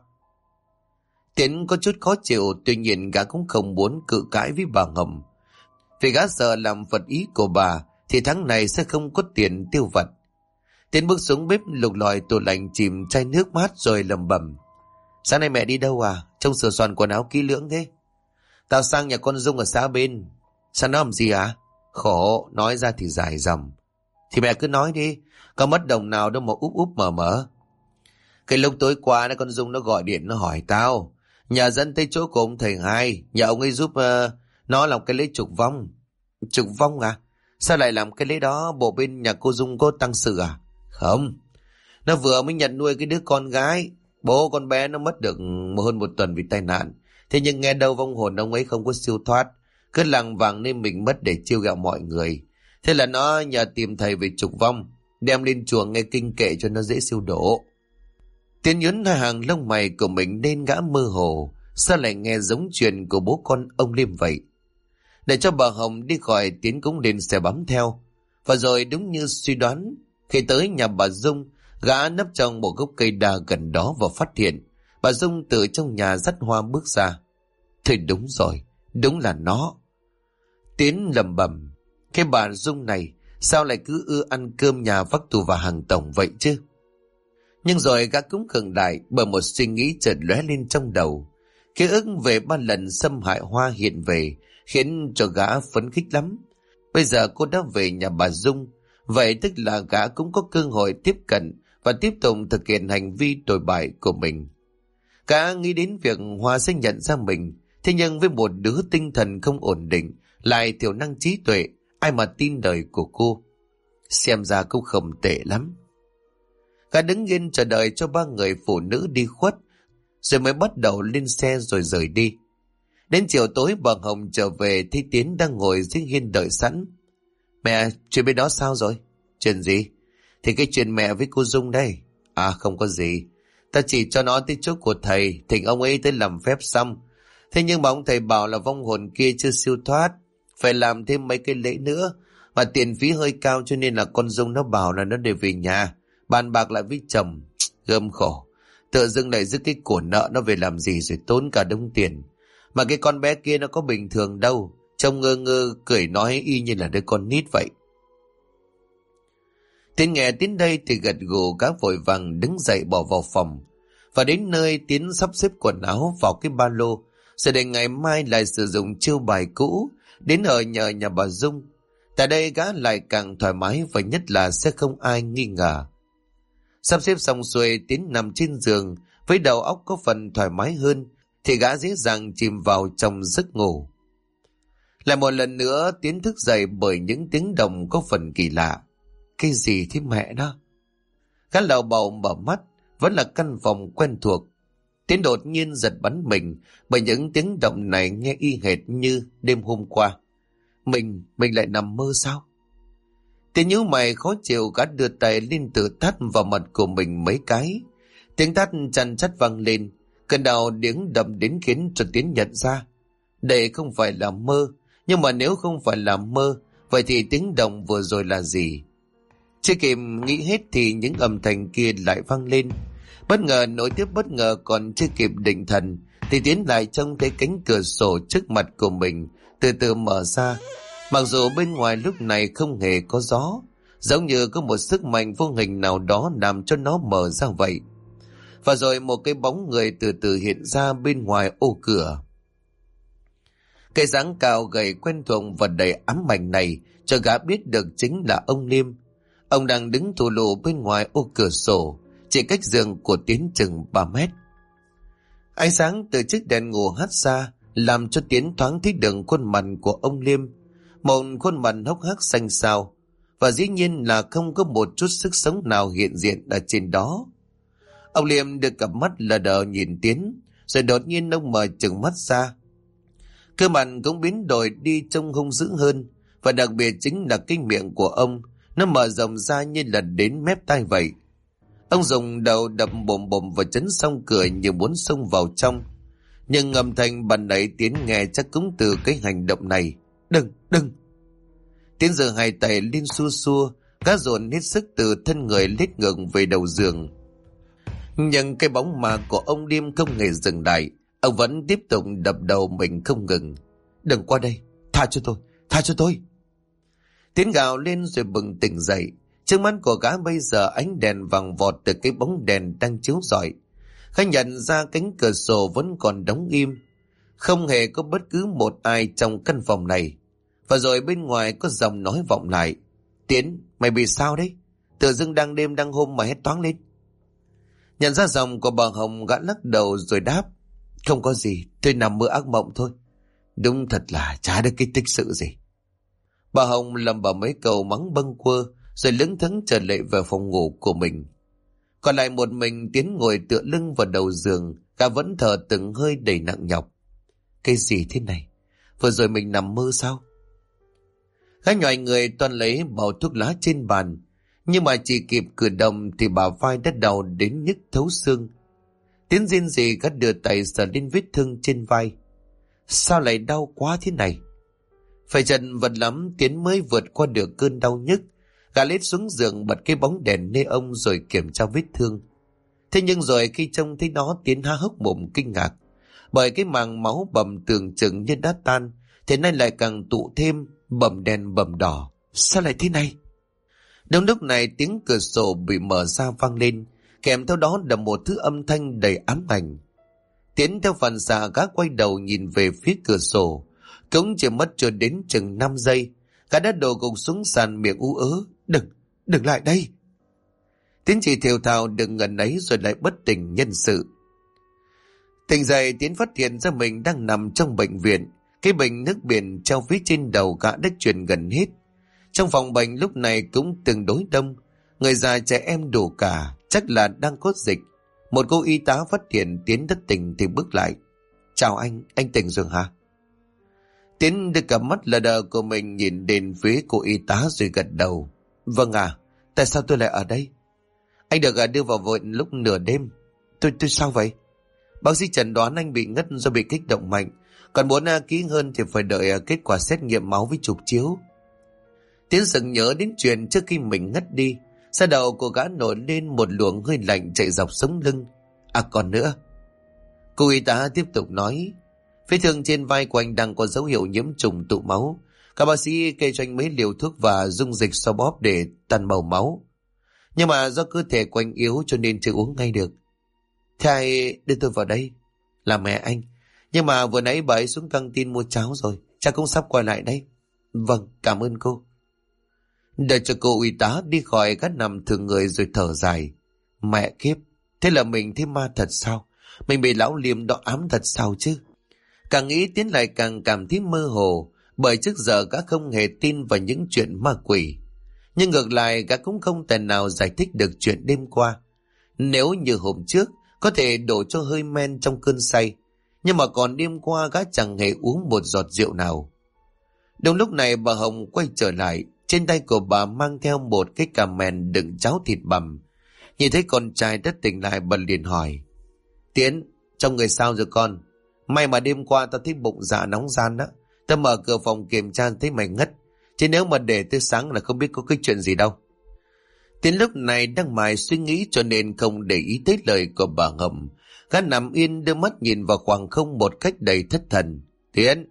Tiến có chút khó chịu, tuy nhiên gã cũng không muốn cự cãi với bà Hồng. Vì gã sợ làm phật ý của bà thì tháng này sẽ không có tiền tiêu vặt. Tiến bước xuống bếp lục lọi tủ lạnh chìm chai nước mát rồi lẩm bẩm. Sáng nay mẹ đi đâu à? Trông sửa soạn quần áo kỹ lưỡng thế. Tao sang nhà con Dung ở xã bên. Sao nó làm gì à? Khổ, nói ra thì dài dòng. Thì mẹ cứ nói đi, có mất đồng nào đâu mà úp úp mở mở. Cái lúc tối qua con Dung nó gọi điện nó hỏi tao. Nhà dẫn tới chỗ của ông thầy hai, nhà ông ấy giúp nó làm cái lễ trục vong. Trục vong à? Sao lại làm cái lễ đó? Bộ bên nhà cô Dung có tăng sự à? Không, nó vừa mới nhận nuôi cái đứa con gái. Bố con bé nó mất được hơn một tuần vì tai nạn. Thế nhưng nghe đâu vong hồn ông ấy không có siêu thoát, cứ lằng vàng nên mình mất để chiêu ghẹo mọi người. Thế là nó nhờ tìm thầy về trục vong, đem lên chùa nghe kinh kệ cho nó dễ siêu độ. Tiến nhấn hai hàng lông mày của mình nên gã mơ hồ. Sao lại nghe giống chuyện của bố con ông Liêm vậy? Để cho bà Hồng đi khỏi, Tiến cũng lên xe bám theo. Và rồi đúng như suy đoán, khi tới nhà bà Dung, gã nấp trong một gốc cây đa gần đó và phát hiện bà Dung từ trong nhà dắt hoa bước ra. Thôi đúng rồi, đúng là nó. Tiến lẩm bẩm, cái bà Dung này sao lại cứ ưa ăn cơm nhà vác tù và hàng tổng vậy chứ? Nhưng rồi gã cũng khựng lại bởi một suy nghĩ chợt lóe lên trong đầu. Ký ức về 3 lần xâm hại Hoa hiện về, khiến cho gã phấn khích lắm. Bây giờ cô đã về nhà bà Dung, vậy tức là gã cũng có cơ hội tiếp cận và tiếp tục thực hiện hành vi đồi bại của mình. Gã nghĩ đến việc Hoa sẽ nhận ra mình, thế nhưng với một đứa tinh thần không ổn định, lại thiểu năng trí tuệ, ai mà tin lời của cô. Xem ra cũng không tệ lắm. Gã đứng yên chờ đợi cho 3 người phụ nữ đi khuất, rồi mới bắt đầu lên xe rồi rời đi. Đến chiều tối bà Hồng trở về thì Tiến đang ngồi dưới hiên đợi sẵn. Mẹ, chuyện bên đó sao rồi? Chuyện gì? Thì cái chuyện mẹ với cô Dung đây. À không có gì. Ta chỉ cho nó tới chỗ của thầy, thỉnh ông ấy tới làm phép xong. Thế nhưng mà ông thầy bảo là vong hồn kia chưa siêu thoát, phải làm thêm mấy cái lễ nữa. Mà tiền phí hơi cao cho nên là con Dung nó bảo là nó để về nhà, bàn bạc lại với chồng. Gơm khổ. Tự dưng lại dứt cái của nợ nó về làm gì rồi tốn cả đống tiền. Mà cái con bé kia nó có bình thường đâu, trông ngơ ngơ cười nói y như là đứa con nít vậy. Tiến nghe đến đây thì gật gù, gã vội vàng đứng dậy bỏ vào phòng. Và đến nơi Tiến sắp xếp quần áo vào cái ba lô, rồi để ngày mai lại sử dụng chiêu bài cũ đến ở nhờ nhà bà Dung. Tại đây gã lại càng thoải mái và nhất là sẽ không ai nghi ngờ. Sắp xếp xong xuôi, Tiến nằm trên giường với đầu óc có phần thoải mái hơn, thì gã dễ dàng chìm vào trong giấc ngủ. Lại một lần nữa Tiến thức dậy bởi những tiếng động có phần kỳ lạ. Cái gì thế mẹ đó? Gã lảo bầu mở mắt, vẫn là căn phòng quen thuộc. Tiến đột nhiên giật bắn mình bởi những tiếng động này nghe y hệt như đêm hôm qua. Mình lại nằm mơ sao? Tiến nhíu mày khó chịu, gã đưa tay lên tự tát vào mặt của mình mấy cái. Tiếng tát chăn chắt vang lên, cơn đau điếng đậm đến khiến cho Tiến nhận ra đây không phải là mơ. Nhưng mà nếu không phải là mơ, vậy thì tiếng động vừa rồi là gì? Chưa kịp nghĩ hết thì những âm thanh kia lại vang lên. Bất ngờ nối tiếp bất ngờ, còn chưa kịp định thần thì Tiến lại trông thấy cánh cửa sổ trước mặt của mình từ từ mở ra. Mặc dù bên ngoài lúc này không hề có gió, giống như có một sức mạnh vô hình nào đó làm cho nó mở ra vậy. Và rồi một cái bóng người từ từ hiện ra bên ngoài ô cửa. Cái dáng cao gầy quen thuộc và đầy ám ảnh này cho gã biết được chính là ông Liêm. Ông đang đứng thù lù bên ngoài ô cửa sổ, chỉ cách giường của Tiến chừng 3 mét. Ánh sáng từ chiếc đèn ngủ hắt ra làm cho Tiến thoáng thấy được khuôn mặt của ông Liêm, một khuôn mặt hốc hác xanh xao, và dĩ nhiên là không có một chút sức sống nào hiện diện ở trên đó. Ông Liêm được cặp mắt lờ đờ nhìn Tiến, rồi đột nhiên ông mở trừng mắt ra. Cơ mặt cũng biến đổi đi trông hung dữ hơn, và đặc biệt chính là cái miệng của ông, nó mở rộng ra như là đến mép tai vậy. Ông dùng đầu đập bồm bồm vào chấn song cửa như muốn xông vào trong. Nhưng âm thanh ban nãy Tiến nghe chắc cũng từ cái hành động này. Đừng! Tiến giơ hai tay lên xua xua, gã dồn hết sức từ thân người lết ngược về đầu giường. Nhưng cái bóng ma của ông Điềm không hề dừng lại, ông vẫn tiếp tục đập đầu mình không ngừng. Đừng qua đây, tha cho tôi, tha cho tôi. Tiến gào lên rồi bừng tỉnh dậy. Trước mắt của gã bây giờ ánh đèn vàng vọt từ cái bóng đèn đang chiếu rọi. Gã nhận ra cánh cửa sổ vẫn còn đóng im, không hề có bất cứ một ai trong căn phòng này. Và rồi bên ngoài có giọng nói vọng lại. Tiến, mày bị sao đấy? Tự dưng đang đêm đang hôm mà hét toáng lên. Nhận ra giọng của bà Hồng, gã lắc đầu rồi đáp. Không có gì, tôi nằm mơ ác mộng thôi. Đúng thật là chả được cái tích sự gì. Bà Hồng lầm bầm mấy câu mắng bâng quơ, rồi lững thững trở lại về phòng ngủ của mình. Còn lại một mình Tiến ngồi tựa lưng vào đầu giường, gã vẫn thở từng hơi đầy nặng nhọc. Cái gì thế này? Vừa rồi mình nằm mơ sao? Gã nhòi người toan lấy bao thuốc lá trên bàn, nhưng mà chỉ kịp cử động thì bà vai đã đau đến nhức thấu xương. Tiến rên rỉ, gã đưa tay sờ lên vết thương trên vai. Sao lại đau quá thế này? Phải chật vật lắm Tiến mới vượt qua được cơn đau nhức. Gã lết xuống giường bật cái bóng đèn nê ông rồi kiểm tra vết thương. Thế nhưng rồi khi trông thấy nó, Tiến há hốc mồm kinh ngạc, bởi cái màng máu bầm tưởng chừng như đã tan, thế nay lại càng tụ thêm, bầm đen bầm đỏ. Sao lại thế này? Đúng lúc này tiếng cửa sổ bị mở ra vang lên, kèm theo đó là một thứ âm thanh đầy ám ảnh. Tiến theo phản xạ gã quay đầu nhìn về phía cửa sổ, cũng chỉ mất cho đến chừng 5 giây, gã đã đổ gục xuống sàn miệng ú ớ. Đừng lại đây. Tiến chỉ thều thào đừng ngần ấy rồi lại bất tỉnh nhân sự. Tỉnh dậy, Tiến phát hiện ra mình đang nằm trong bệnh viện. Cái bình nước biển treo phía trên đầu gã đã chuyển gần hết. Trong phòng bệnh lúc này cũng tương đối đông, người già trẻ em đủ cả, chắc là đang có dịch. Một cô y tá phát hiện Tiến đã tỉnh thì bước lại. Chào anh tỉnh rồi hả? Tiến đưa cả mắt lờ đờ của mình nhìn đến phía cô y tá rồi gật đầu. Vâng à, tại sao tôi lại ở đây? Anh được đưa vào viện lúc nửa đêm. Tôi sao vậy? Bác sĩ chẩn đoán anh bị ngất do bị kích động mạnh. Còn muốn kỹ hơn thì phải đợi kết quả xét nghiệm máu với chụp chiếu. Tiến sực nhớ đến chuyện trước khi mình ngất đi. Sau đầu của gã nổi lên một luồng hơi lạnh chạy dọc sống lưng. À còn nữa. Cô y tá tiếp tục nói. Vết thương trên vai của anh đang có dấu hiệu nhiễm trùng tụ máu. Các bác sĩ kê cho anh mấy liều thuốc và dung dịch xoa bóp để tan màu máu. Nhưng mà do cơ thể của anh yếu cho nên chưa uống ngay được. Thế đưa tôi vào đây. Là mẹ anh. Nhưng mà vừa nãy bà ấy xuống căng tin mua cháo rồi. Chắc cũng sắp quay lại đấy. Vâng, cảm ơn cô. Đợi cho cô y tá đi khỏi, gã nằm thường người rồi thở dài. Mẹ kiếp, thế là mình thấy ma thật sao? Mình bị lão liêm đó ám thật sao chứ? Càng nghĩ Tiến lại càng cảm thấy mơ hồ, bởi trước giờ gã không hề tin vào những chuyện ma quỷ. Nhưng ngược lại gã cũng không thể nào giải thích được chuyện đêm qua. Nếu như hôm trước có thể đổ cho hơi men trong cơn say, nhưng mà còn đêm qua gã chẳng hề uống một giọt rượu nào. Đúng lúc này bà Hồng quay trở lại, trên tay của bà mang theo một cái cà mèn đựng cháo thịt bằm. Nhìn thấy con trai đã tỉnh lại, bà liền hỏi. Tiến, trong người sao rồi con? May mà đêm qua tao thấy bụng dạ nóng gian đó. Tao mở cửa phòng kiểm tra thấy mày ngất. Chứ nếu mà để tới sáng là không biết có cái chuyện gì đâu. Tiến lúc này đang mải suy nghĩ cho nên không để ý tới lời của bà Hồng. Gã nằm yên đưa mắt nhìn vào khoảng không một cách đầy thất thần. Tiến!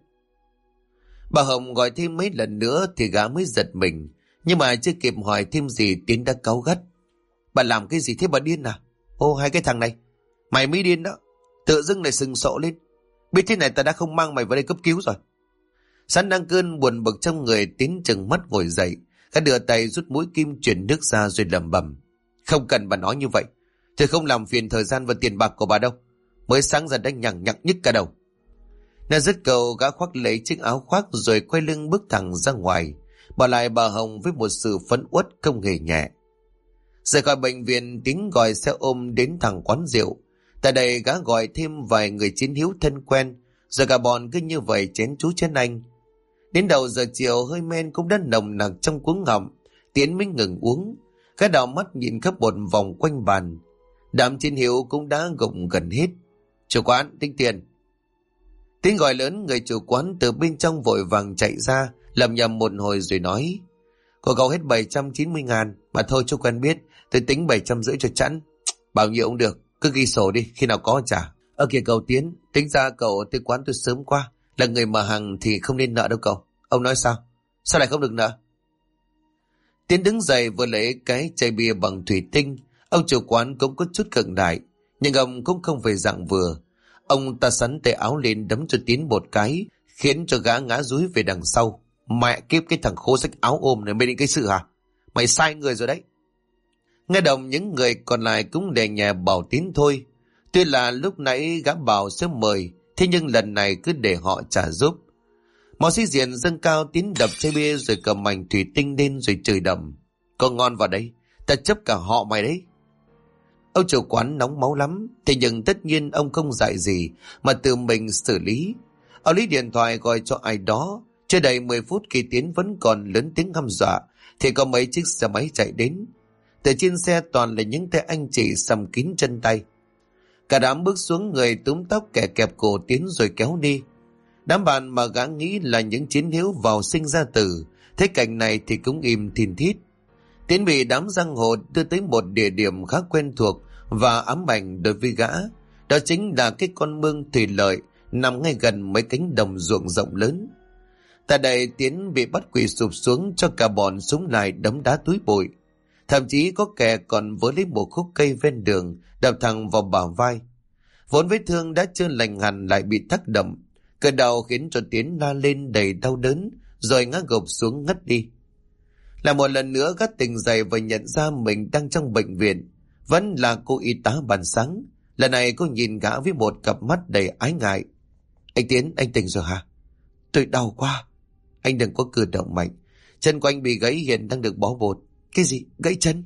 Bà Hồng gọi thêm mấy lần nữa thì gã mới giật mình. Nhưng mà chưa kịp hỏi thêm gì Tiến đã cáu gắt. Bà làm cái gì thế, bà điên à? Ô, hai cái thằng này, mày mới điên đó. Tự dưng lại sừng sộ lên. Biết thế này ta đã không mang mày vào đây cấp cứu rồi. Sẵn đang cơn buồn bực trong người, Tiến chừng mắt ngồi dậy. Gã đưa tay rút mũi kim chuyển nước ra rồi lẩm bẩm. Không cần bà nói như vậy. Tôi không làm phiền thời gian và tiền bạc của bà đâu. Mới sáng ra đã nhằng nhặc nhức cả đầu. Đã dứt câu, gã khoác lấy chiếc áo khoác rồi quay lưng bước thẳng ra ngoài, bỏ lại bà Hồng với một sự phẫn uất không hề nhẹ. Rời khỏi bệnh viện, Tiến gọi xe ôm đến thẳng quán rượu. Tại đây gã gọi thêm vài người chiến hữu thân quen, rồi cả bọn cứ như vậy chén chú chén anh. Đến đầu giờ chiều, hơi men cũng đã nồng nặc trong cuống họng, Tiến mới ngừng uống. Gã đảo mắt nhìn khắp một vòng quanh bàn. Đám chiến hữu cũng đã gục gần hết. Chủ quán, tính tiền. Tiến gọi lớn, người chủ quán từ bên trong vội vàng chạy ra, lầm nhầm một hồi rồi nói: Cô cậu hết 790.000, mà thôi cho quen biết, tôi tính 750 cho chẵn. Bao nhiêu cũng được, cứ ghi sổ đi, khi nào có trả. Ở kìa cậu Tiến, tính ra cậu tới quán tôi sớm quá, là người mở hàng thì không nên nợ đâu cậu. Ông nói sao? Sao lại không được nợ? Tiến đứng dậy vừa lấy cái chai bia bằng thủy tinh. Ông chủ quán cũng có chút khựng lại, nhưng ông cũng không về dạng vừa. Ông ta sắn tay áo lên đấm cho Tiến một cái, khiến cho gã ngã dúi về đằng sau. Mẹ kiếp, cái thằng khố xách áo ôm này mày định cái sự hả? Mày sai người rồi đấy. Nghe đồng những người còn lại cũng đè nhà bảo Tiến thôi. Tuy là lúc nãy gã bảo sẽ mời, thế nhưng lần này cứ để họ trả giúp. Màu sĩ diện dâng cao, Tiến đập chai bia rồi cầm mảnh thủy tinh lên rồi chửi đầm: Có ngon vào đây, ta chấp cả họ mày đấy. Ông chủ quán nóng máu lắm, thế nhưng tất nhiên ông không dạy gì mà tự mình xử lý. Ông lấy điện thoại gọi cho ai đó. Chưa đầy 10 phút khi Tiến vẫn còn lớn tiếng hăm dọa thì có mấy chiếc xe máy chạy đến. Từ trên xe toàn là những tay anh chị sầm kín chân tay. Cả đám bước xuống, người túm tóc kẻ kẹp cổ Tiến rồi kéo đi. Đám bạn mà gã nghĩ là những chiến hữu vào sinh ra tử, thấy cảnh này thì cũng im thìn thít. Tiến bị đám giang hồ đưa tới một địa điểm khá quen thuộc và ám ảnh đối với gã. Đó chính là cái con mương thủy lợi nằm ngay gần mấy cánh đồng ruộng rộng lớn. Tại đây Tiến bị bắt quỳ sụp xuống cho cả bọn súng lại đấm đá túi bụi. Thậm chí có kẻ còn vớ lấy một khúc cây ven đường đập thẳng vào bả vai. Vốn vết thương đã chưa lành hẳn lại bị tác động. Cơn đau khiến cho Tiến la lên đầy đau đớn rồi ngã gục xuống ngất đi. Là một lần nữa gắt tỉnh dậy và nhận ra mình đang trong bệnh viện. Vẫn là cô y tá ban sáng. Lần này cô nhìn gã với một cặp mắt đầy ái ngại. Anh Tiến, anh tỉnh rồi hả? Tôi đau quá. Anh đừng có cử động mạnh. Chân của anh bị gãy, hiện đang được bó bột. Cái gì? Gãy chân?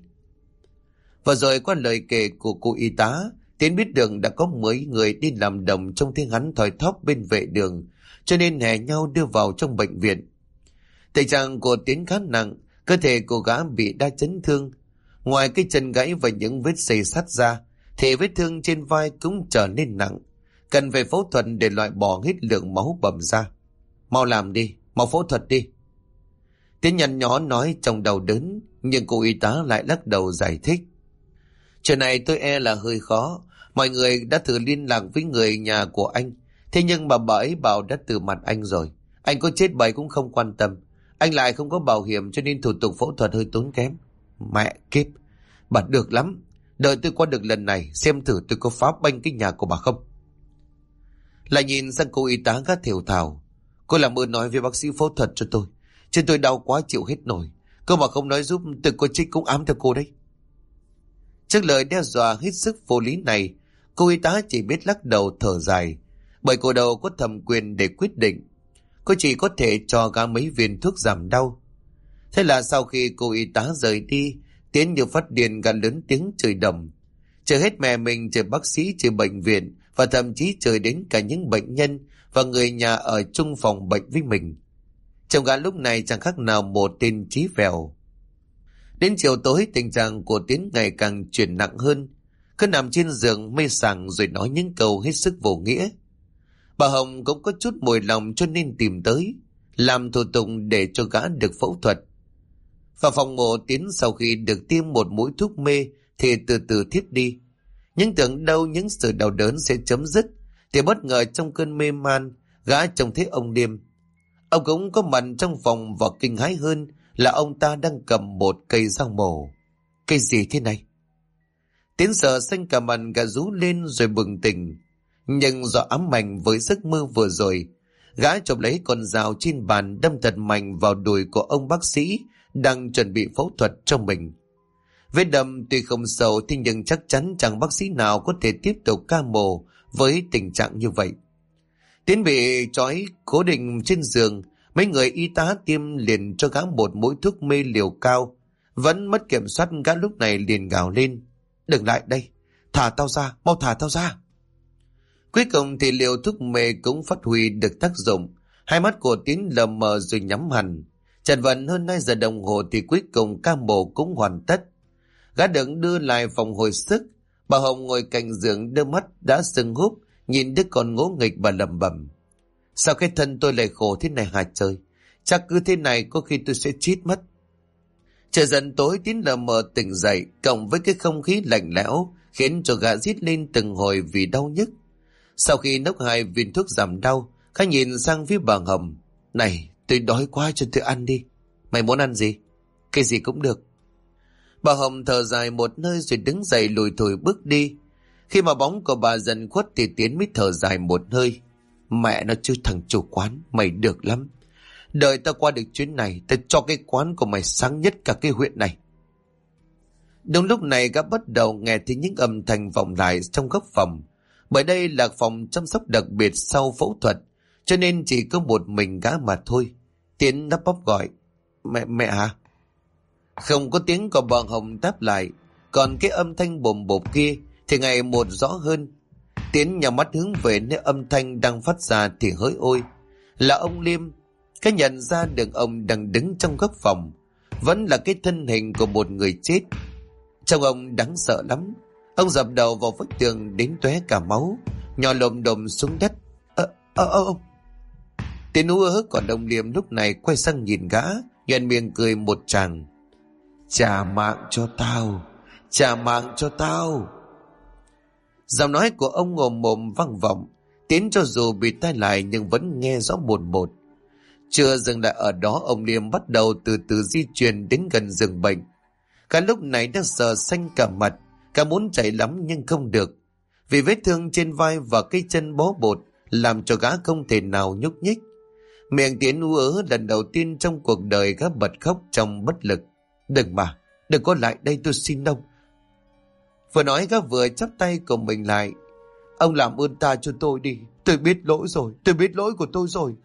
Và rồi qua lời kể của cô y tá, Tiến biết được đã có mấy người đi làm đồng trong tiếng hắn thoi thóp bên vệ đường, cho nên hè nhau đưa vào trong bệnh viện. Tình trạng của Tiến khá nặng, cơ thể của gã bị đa chấn thương. Ngoài cái chân gãy và những vết xây sắt ra, thì vết thương trên vai cũng trở nên nặng, cần phải phẫu thuật để loại bỏ hết lượng máu bầm ra. Mau làm đi, mau phẫu thuật đi. Tiến nhăn nhó nói trong đau đớn, nhưng cô y tá lại lắc đầu giải thích. Chuyện này tôi e là hơi khó. Mọi người đã thử liên lạc với người nhà của anh, thế nhưng mà bà ấy bảo đã từ mặt anh rồi. Anh có chết bà ấy cũng không quan tâm. Anh lại không có bảo hiểm cho nên thủ tục phẫu thuật hơi tốn kém. Mẹ kiếp, bà được lắm. Đợi tôi qua được lần này, xem thử tôi có phá banh cái nhà của bà không. Lại nhìn sang cô y tá gắt thều thào. Cô làm ơn nói với bác sĩ phẫu thuật cho tôi. Chứ tôi đau quá chịu hết nổi. Cô mà không nói giúp tôi có chết cũng ám theo cô đấy. Trước lời đe dọa hết sức vô lý này, cô y tá chỉ biết lắc đầu thở dài, bởi cô đâu có thẩm quyền để quyết định. Cô chỉ có thể cho gã mấy viên thuốc giảm đau. Thế là sau khi cô y tá rời đi, Tiến như phát điên gằn lớn tiếng chửi đầm. Chửi hết mẹ mình, chửi bác sĩ, chửi bệnh viện, và thậm chí chửi đến cả những bệnh nhân và người nhà ở chung phòng bệnh với mình. Chồng gã lúc này chẳng khác nào một tên chí phèo. Đến chiều tối, tình trạng của Tiến ngày càng chuyển nặng hơn. Cứ nằm trên giường mê sảng rồi nói những câu hết sức vô nghĩa. Bà Hồng cũng có chút mùi lòng cho nên tìm tới, làm thủ tục để cho gã được phẫu thuật. Vào phòng mổ, Tiến sau khi được tiêm một mũi thuốc mê thì từ từ thiếp đi. Nhưng tưởng đâu những sự đau đớn sẽ chấm dứt, thì bất ngờ trong cơn mê man, gã trông thấy ông Điềm. Ông cũng có mặt trong phòng và kinh hãi hơn là ông ta đang cầm một cây dao mổ. Cây gì thế này? Tiến sợ xanh cả mặt gã rú lên rồi bừng tỉnh. Nhưng do ám ảnh với giấc mơ vừa rồi, gã chộp lấy con dao trên bàn đâm thật mạnh vào đùi của ông bác sĩ đang chuẩn bị phẫu thuật cho mình. Vết đâm tuy không sâu thế nhưng chắc chắn chẳng bác sĩ nào có thể tiếp tục ca mổ với tình trạng như vậy. Tiến bị trói cố định trên giường, mấy người y tá tiêm liền cho gã một mũi thuốc mê liều cao. Vẫn mất kiểm soát, gã lúc này liền gào lên. Đừng lại đây, thả tao ra, mau thả tao ra. Cuối cùng thì liều thuốc mê cũng phát huy được tác dụng. Hai mắt của Tiến lờ mờ rồi nhắm hẳn. Chật vật hơn 2 giờ đồng hồ thì cuối cùng ca mổ cũng hoàn tất. Gã được đưa lại phòng hồi sức. Bà Hồng ngồi cạnh giường, đôi mắt đã sưng húp, nhìn đứa con ngỗ nghịch và lẩm bẩm. Sao cái thân tôi lại khổ thế này hả trời? Chắc cứ thế này có khi tôi sẽ chết mất. Trời dần tối, Tiến lờ mờ tỉnh dậy, cộng với cái không khí lạnh lẽo khiến cho gã rít lên từng hồi vì đau nhức. Sau khi nốc 2 viên thuốc giảm đau, Khá nhìn sang phía bà Hồng. Này, tôi đói quá, cho tôi ăn đi. Mày muốn ăn gì? Cái gì cũng được. Bà Hồng thở dài một hơi rồi đứng dậy lùi thủi bước đi. Khi mà bóng của bà dần khuất thì Tiến mới thở dài một hơi. Mẹ nó chứ thằng chủ quán, mày được lắm. Đợi tao qua được chuyến này, tao cho cái quán của mày sáng nhất cả cái huyện này. Đúng lúc này gã bắt đầu nghe thấy những âm thanh vọng lại trong góc phòng. Bởi đây là phòng chăm sóc đặc biệt sau phẫu thuật, cho nên chỉ có một mình gã mà thôi. Tiến đắp bóp gọi. Mẹ hả? Không có tiếng của bà Hồng đáp lại. Còn cái âm thanh bồm bộp kia thì ngày một rõ hơn. Tiến nhào mắt hướng về nơi âm thanh đang phát ra thì hỡi ôi, là ông Liêm. Cái nhận ra được ông đang đứng trong góc phòng, vẫn là cái thân hình của một người chết. Trông ông đáng sợ lắm. Ông dập đầu vào vách tường đến tóe cả máu, nhò lồm đồm xuống đất. Ông. Tiến ú ớ, còn ông Liêm lúc này quay sang nhìn gã, nhoẻn miệng cười một tràng. Trả mạng cho tao, trả mạng cho tao. Giọng nói của ông ngồm mồm vang vọng. Tiến cho dù bị tai lại nhưng vẫn nghe rõ một một. Chưa dừng lại ở đó, ông Liêm bắt đầu từ từ di chuyển đến gần giường bệnh. Cả lúc này đã sờ xanh cả mặt, cả muốn chạy lắm nhưng không được. Vì vết thương trên vai và cái chân bó bột làm cho gã không thể nào nhúc nhích. Miệng Tiến ú ớ, lần đầu tiên trong cuộc đời gã bật khóc trong bất lực. Đừng có lại đây, tôi xin ông. Vừa nói gã vừa chắp tay của mình lại. Ông làm ơn ta cho tôi đi, tôi biết lỗi rồi, tôi biết lỗi của tôi rồi.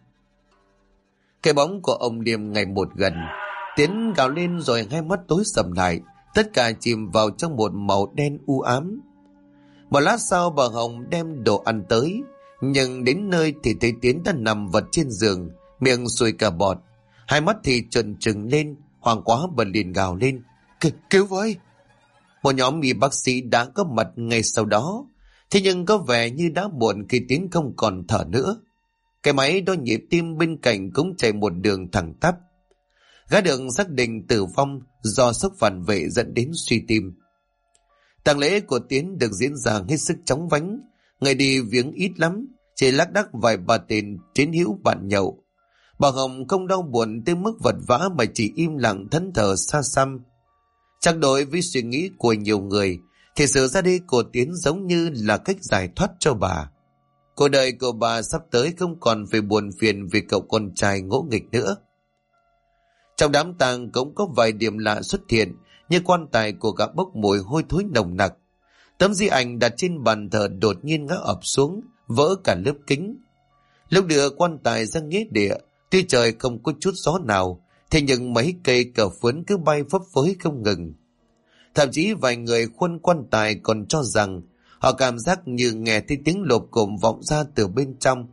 Cái bóng của ông Liêm ngày một gần. Tiến gào lên rồi hai mắt tối sầm lại, tất cả chìm vào trong một màu đen u ám. Một lát sau bà Hồng đem đồ ăn tới, nhưng đến nơi thì thấy Tiến đã nằm vật trên giường, miệng sùi cả bọt, hai mắt thì trợn trừng lên. Hoảng quá bà liền gào lên. Cứu với! Một nhóm y bác sĩ đã có mặt ngay sau đó. Thế nhưng có vẻ như đã muộn khi Tiến không còn thở nữa. Cái máy đo nhịp tim bên cạnh cũng chạy một đường thẳng tắp. Gã được xác định tử vong do sốc phản vệ dẫn đến suy tim. Tang lễ của Tiến được diễn ra hết sức chóng vánh. Người đi viếng ít lắm, chỉ lác đác vài ba tên chiến hữu bạn nhậu. Bà Hồng không đau buồn tới mức vật vã mà chỉ im lặng thẫn thờ xa xăm. Chắc đối với suy nghĩ của nhiều người thì sự ra đi của Tiến giống như là cách giải thoát cho bà. Cuộc đời của bà sắp tới không còn phải buồn phiền vì cậu con trai ngỗ nghịch nữa. Trong đám tang cũng có vài điểm lạ xuất hiện, như quan tài của gã bốc mùi hôi thối nồng nặc. Tấm di ảnh đặt trên bàn thờ đột nhiên ngã ập xuống, vỡ cả lớp kính. Lúc đưa quan tài ra nghĩa địa, tuy trời không có chút gió nào, thế nhưng mấy cây cờ phướn cứ bay phấp phới không ngừng. Thậm chí vài người khuân quan tài còn cho rằng họ cảm giác như nghe thấy tiếng lộp cộp vọng ra từ bên trong.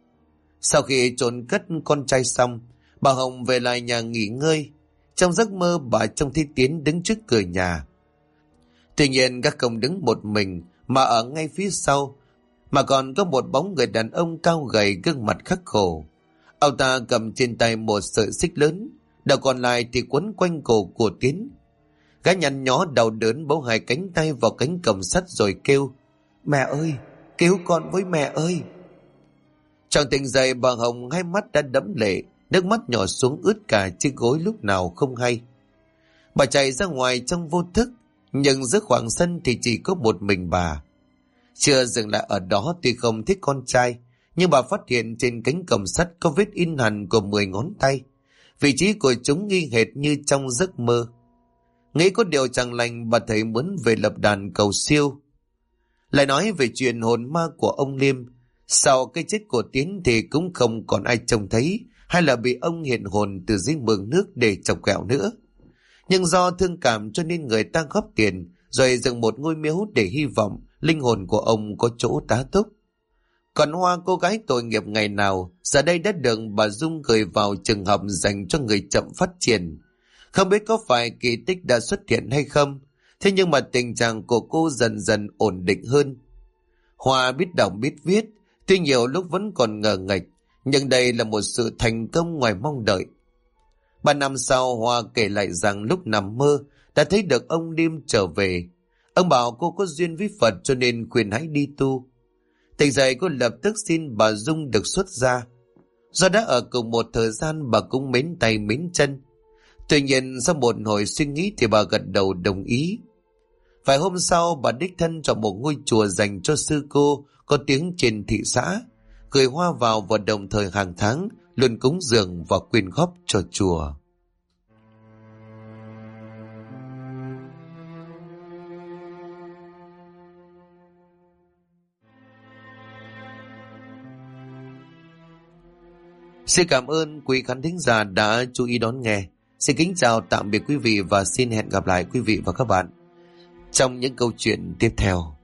Sau khi chôn cất con trai xong, bà Hồng về lại nhà nghỉ ngơi. Trong giấc mơ bà trông thấy Tiến đứng trước cửa nhà. Tuy nhiên gã không đứng một mình mà ở ngay phía sau, mà còn có một bóng người đàn ông cao gầy, gương mặt khắc khổ. Ông ta cầm trên tay một sợi xích lớn, đầu còn lại thì quấn quanh cổ của Tiến. Gã nhăn nhó đau đớn bấu hai cánh tay vào cánh cổng sắt rồi kêu. Mẹ ơi, cứu con với mẹ ơi. Trong tỉnh dậy, bà Hồng hai mắt đã đẫm lệ, nước mắt nhỏ xuống ướt cả chiếc gối lúc nào không hay. Bà chạy ra ngoài trong vô thức, nhưng giữa khoảng sân thì chỉ có một mình bà. Chưa dừng lại ở đó, tuy không thích con trai, nhưng bà phát hiện trên cánh cổng sắt có vết in hằn của 10 ngón tay. Vị trí của chúng nghi hệt như trong giấc mơ. Nghĩ có điều chẳng lành, bà thấy muốn về lập đàn cầu siêu. Lại nói về chuyện hồn ma của ông Liêm, sau cái chết của Tiến thì cũng không còn ai trông thấy hay là bị ông hiện hồn từ dưới mương nước để chọc ghẹo nữa. Nhưng do thương cảm cho nên người ta góp tiền rồi dựng một ngôi miếu để hy vọng linh hồn của ông có chỗ tá túc. Còn Hoa, cô gái tội nghiệp ngày nào, giờ đây đã được bà Dung gửi vào trường học dành cho người chậm phát triển. Không biết có phải kỳ tích đã xuất hiện hay không, thế nhưng mà tình trạng của cô dần dần ổn định hơn. Hoa biết đọc biết viết, tuy nhiều lúc vẫn còn ngờ nghệch, nhưng đây là một sự thành công ngoài mong đợi. 3 năm sau, Hoa kể lại rằng lúc nằm mơ đã thấy được ông đêm trở về. Ông bảo cô có duyên với Phật cho nên khuyên hãy đi tu. Tỉnh dậy, cô lập tức xin bà Dung được xuất gia. Do đã ở cùng một thời gian, bà cũng mến tay mến chân. Tuy nhiên sau một hồi suy nghĩ thì bà gật đầu đồng ý. Vài hôm sau, bà đích thân chọn một ngôi chùa dành cho sư cô có tiếng trên thị xã, gửi Hoa vào và đồng thời hàng tháng luôn cúng dường và quyên góp cho chùa. Xin cảm ơn quý khán thính giả đã chú ý đón nghe. Xin kính chào tạm biệt quý vị và xin hẹn gặp lại quý vị và các bạn trong những câu chuyện tiếp theo.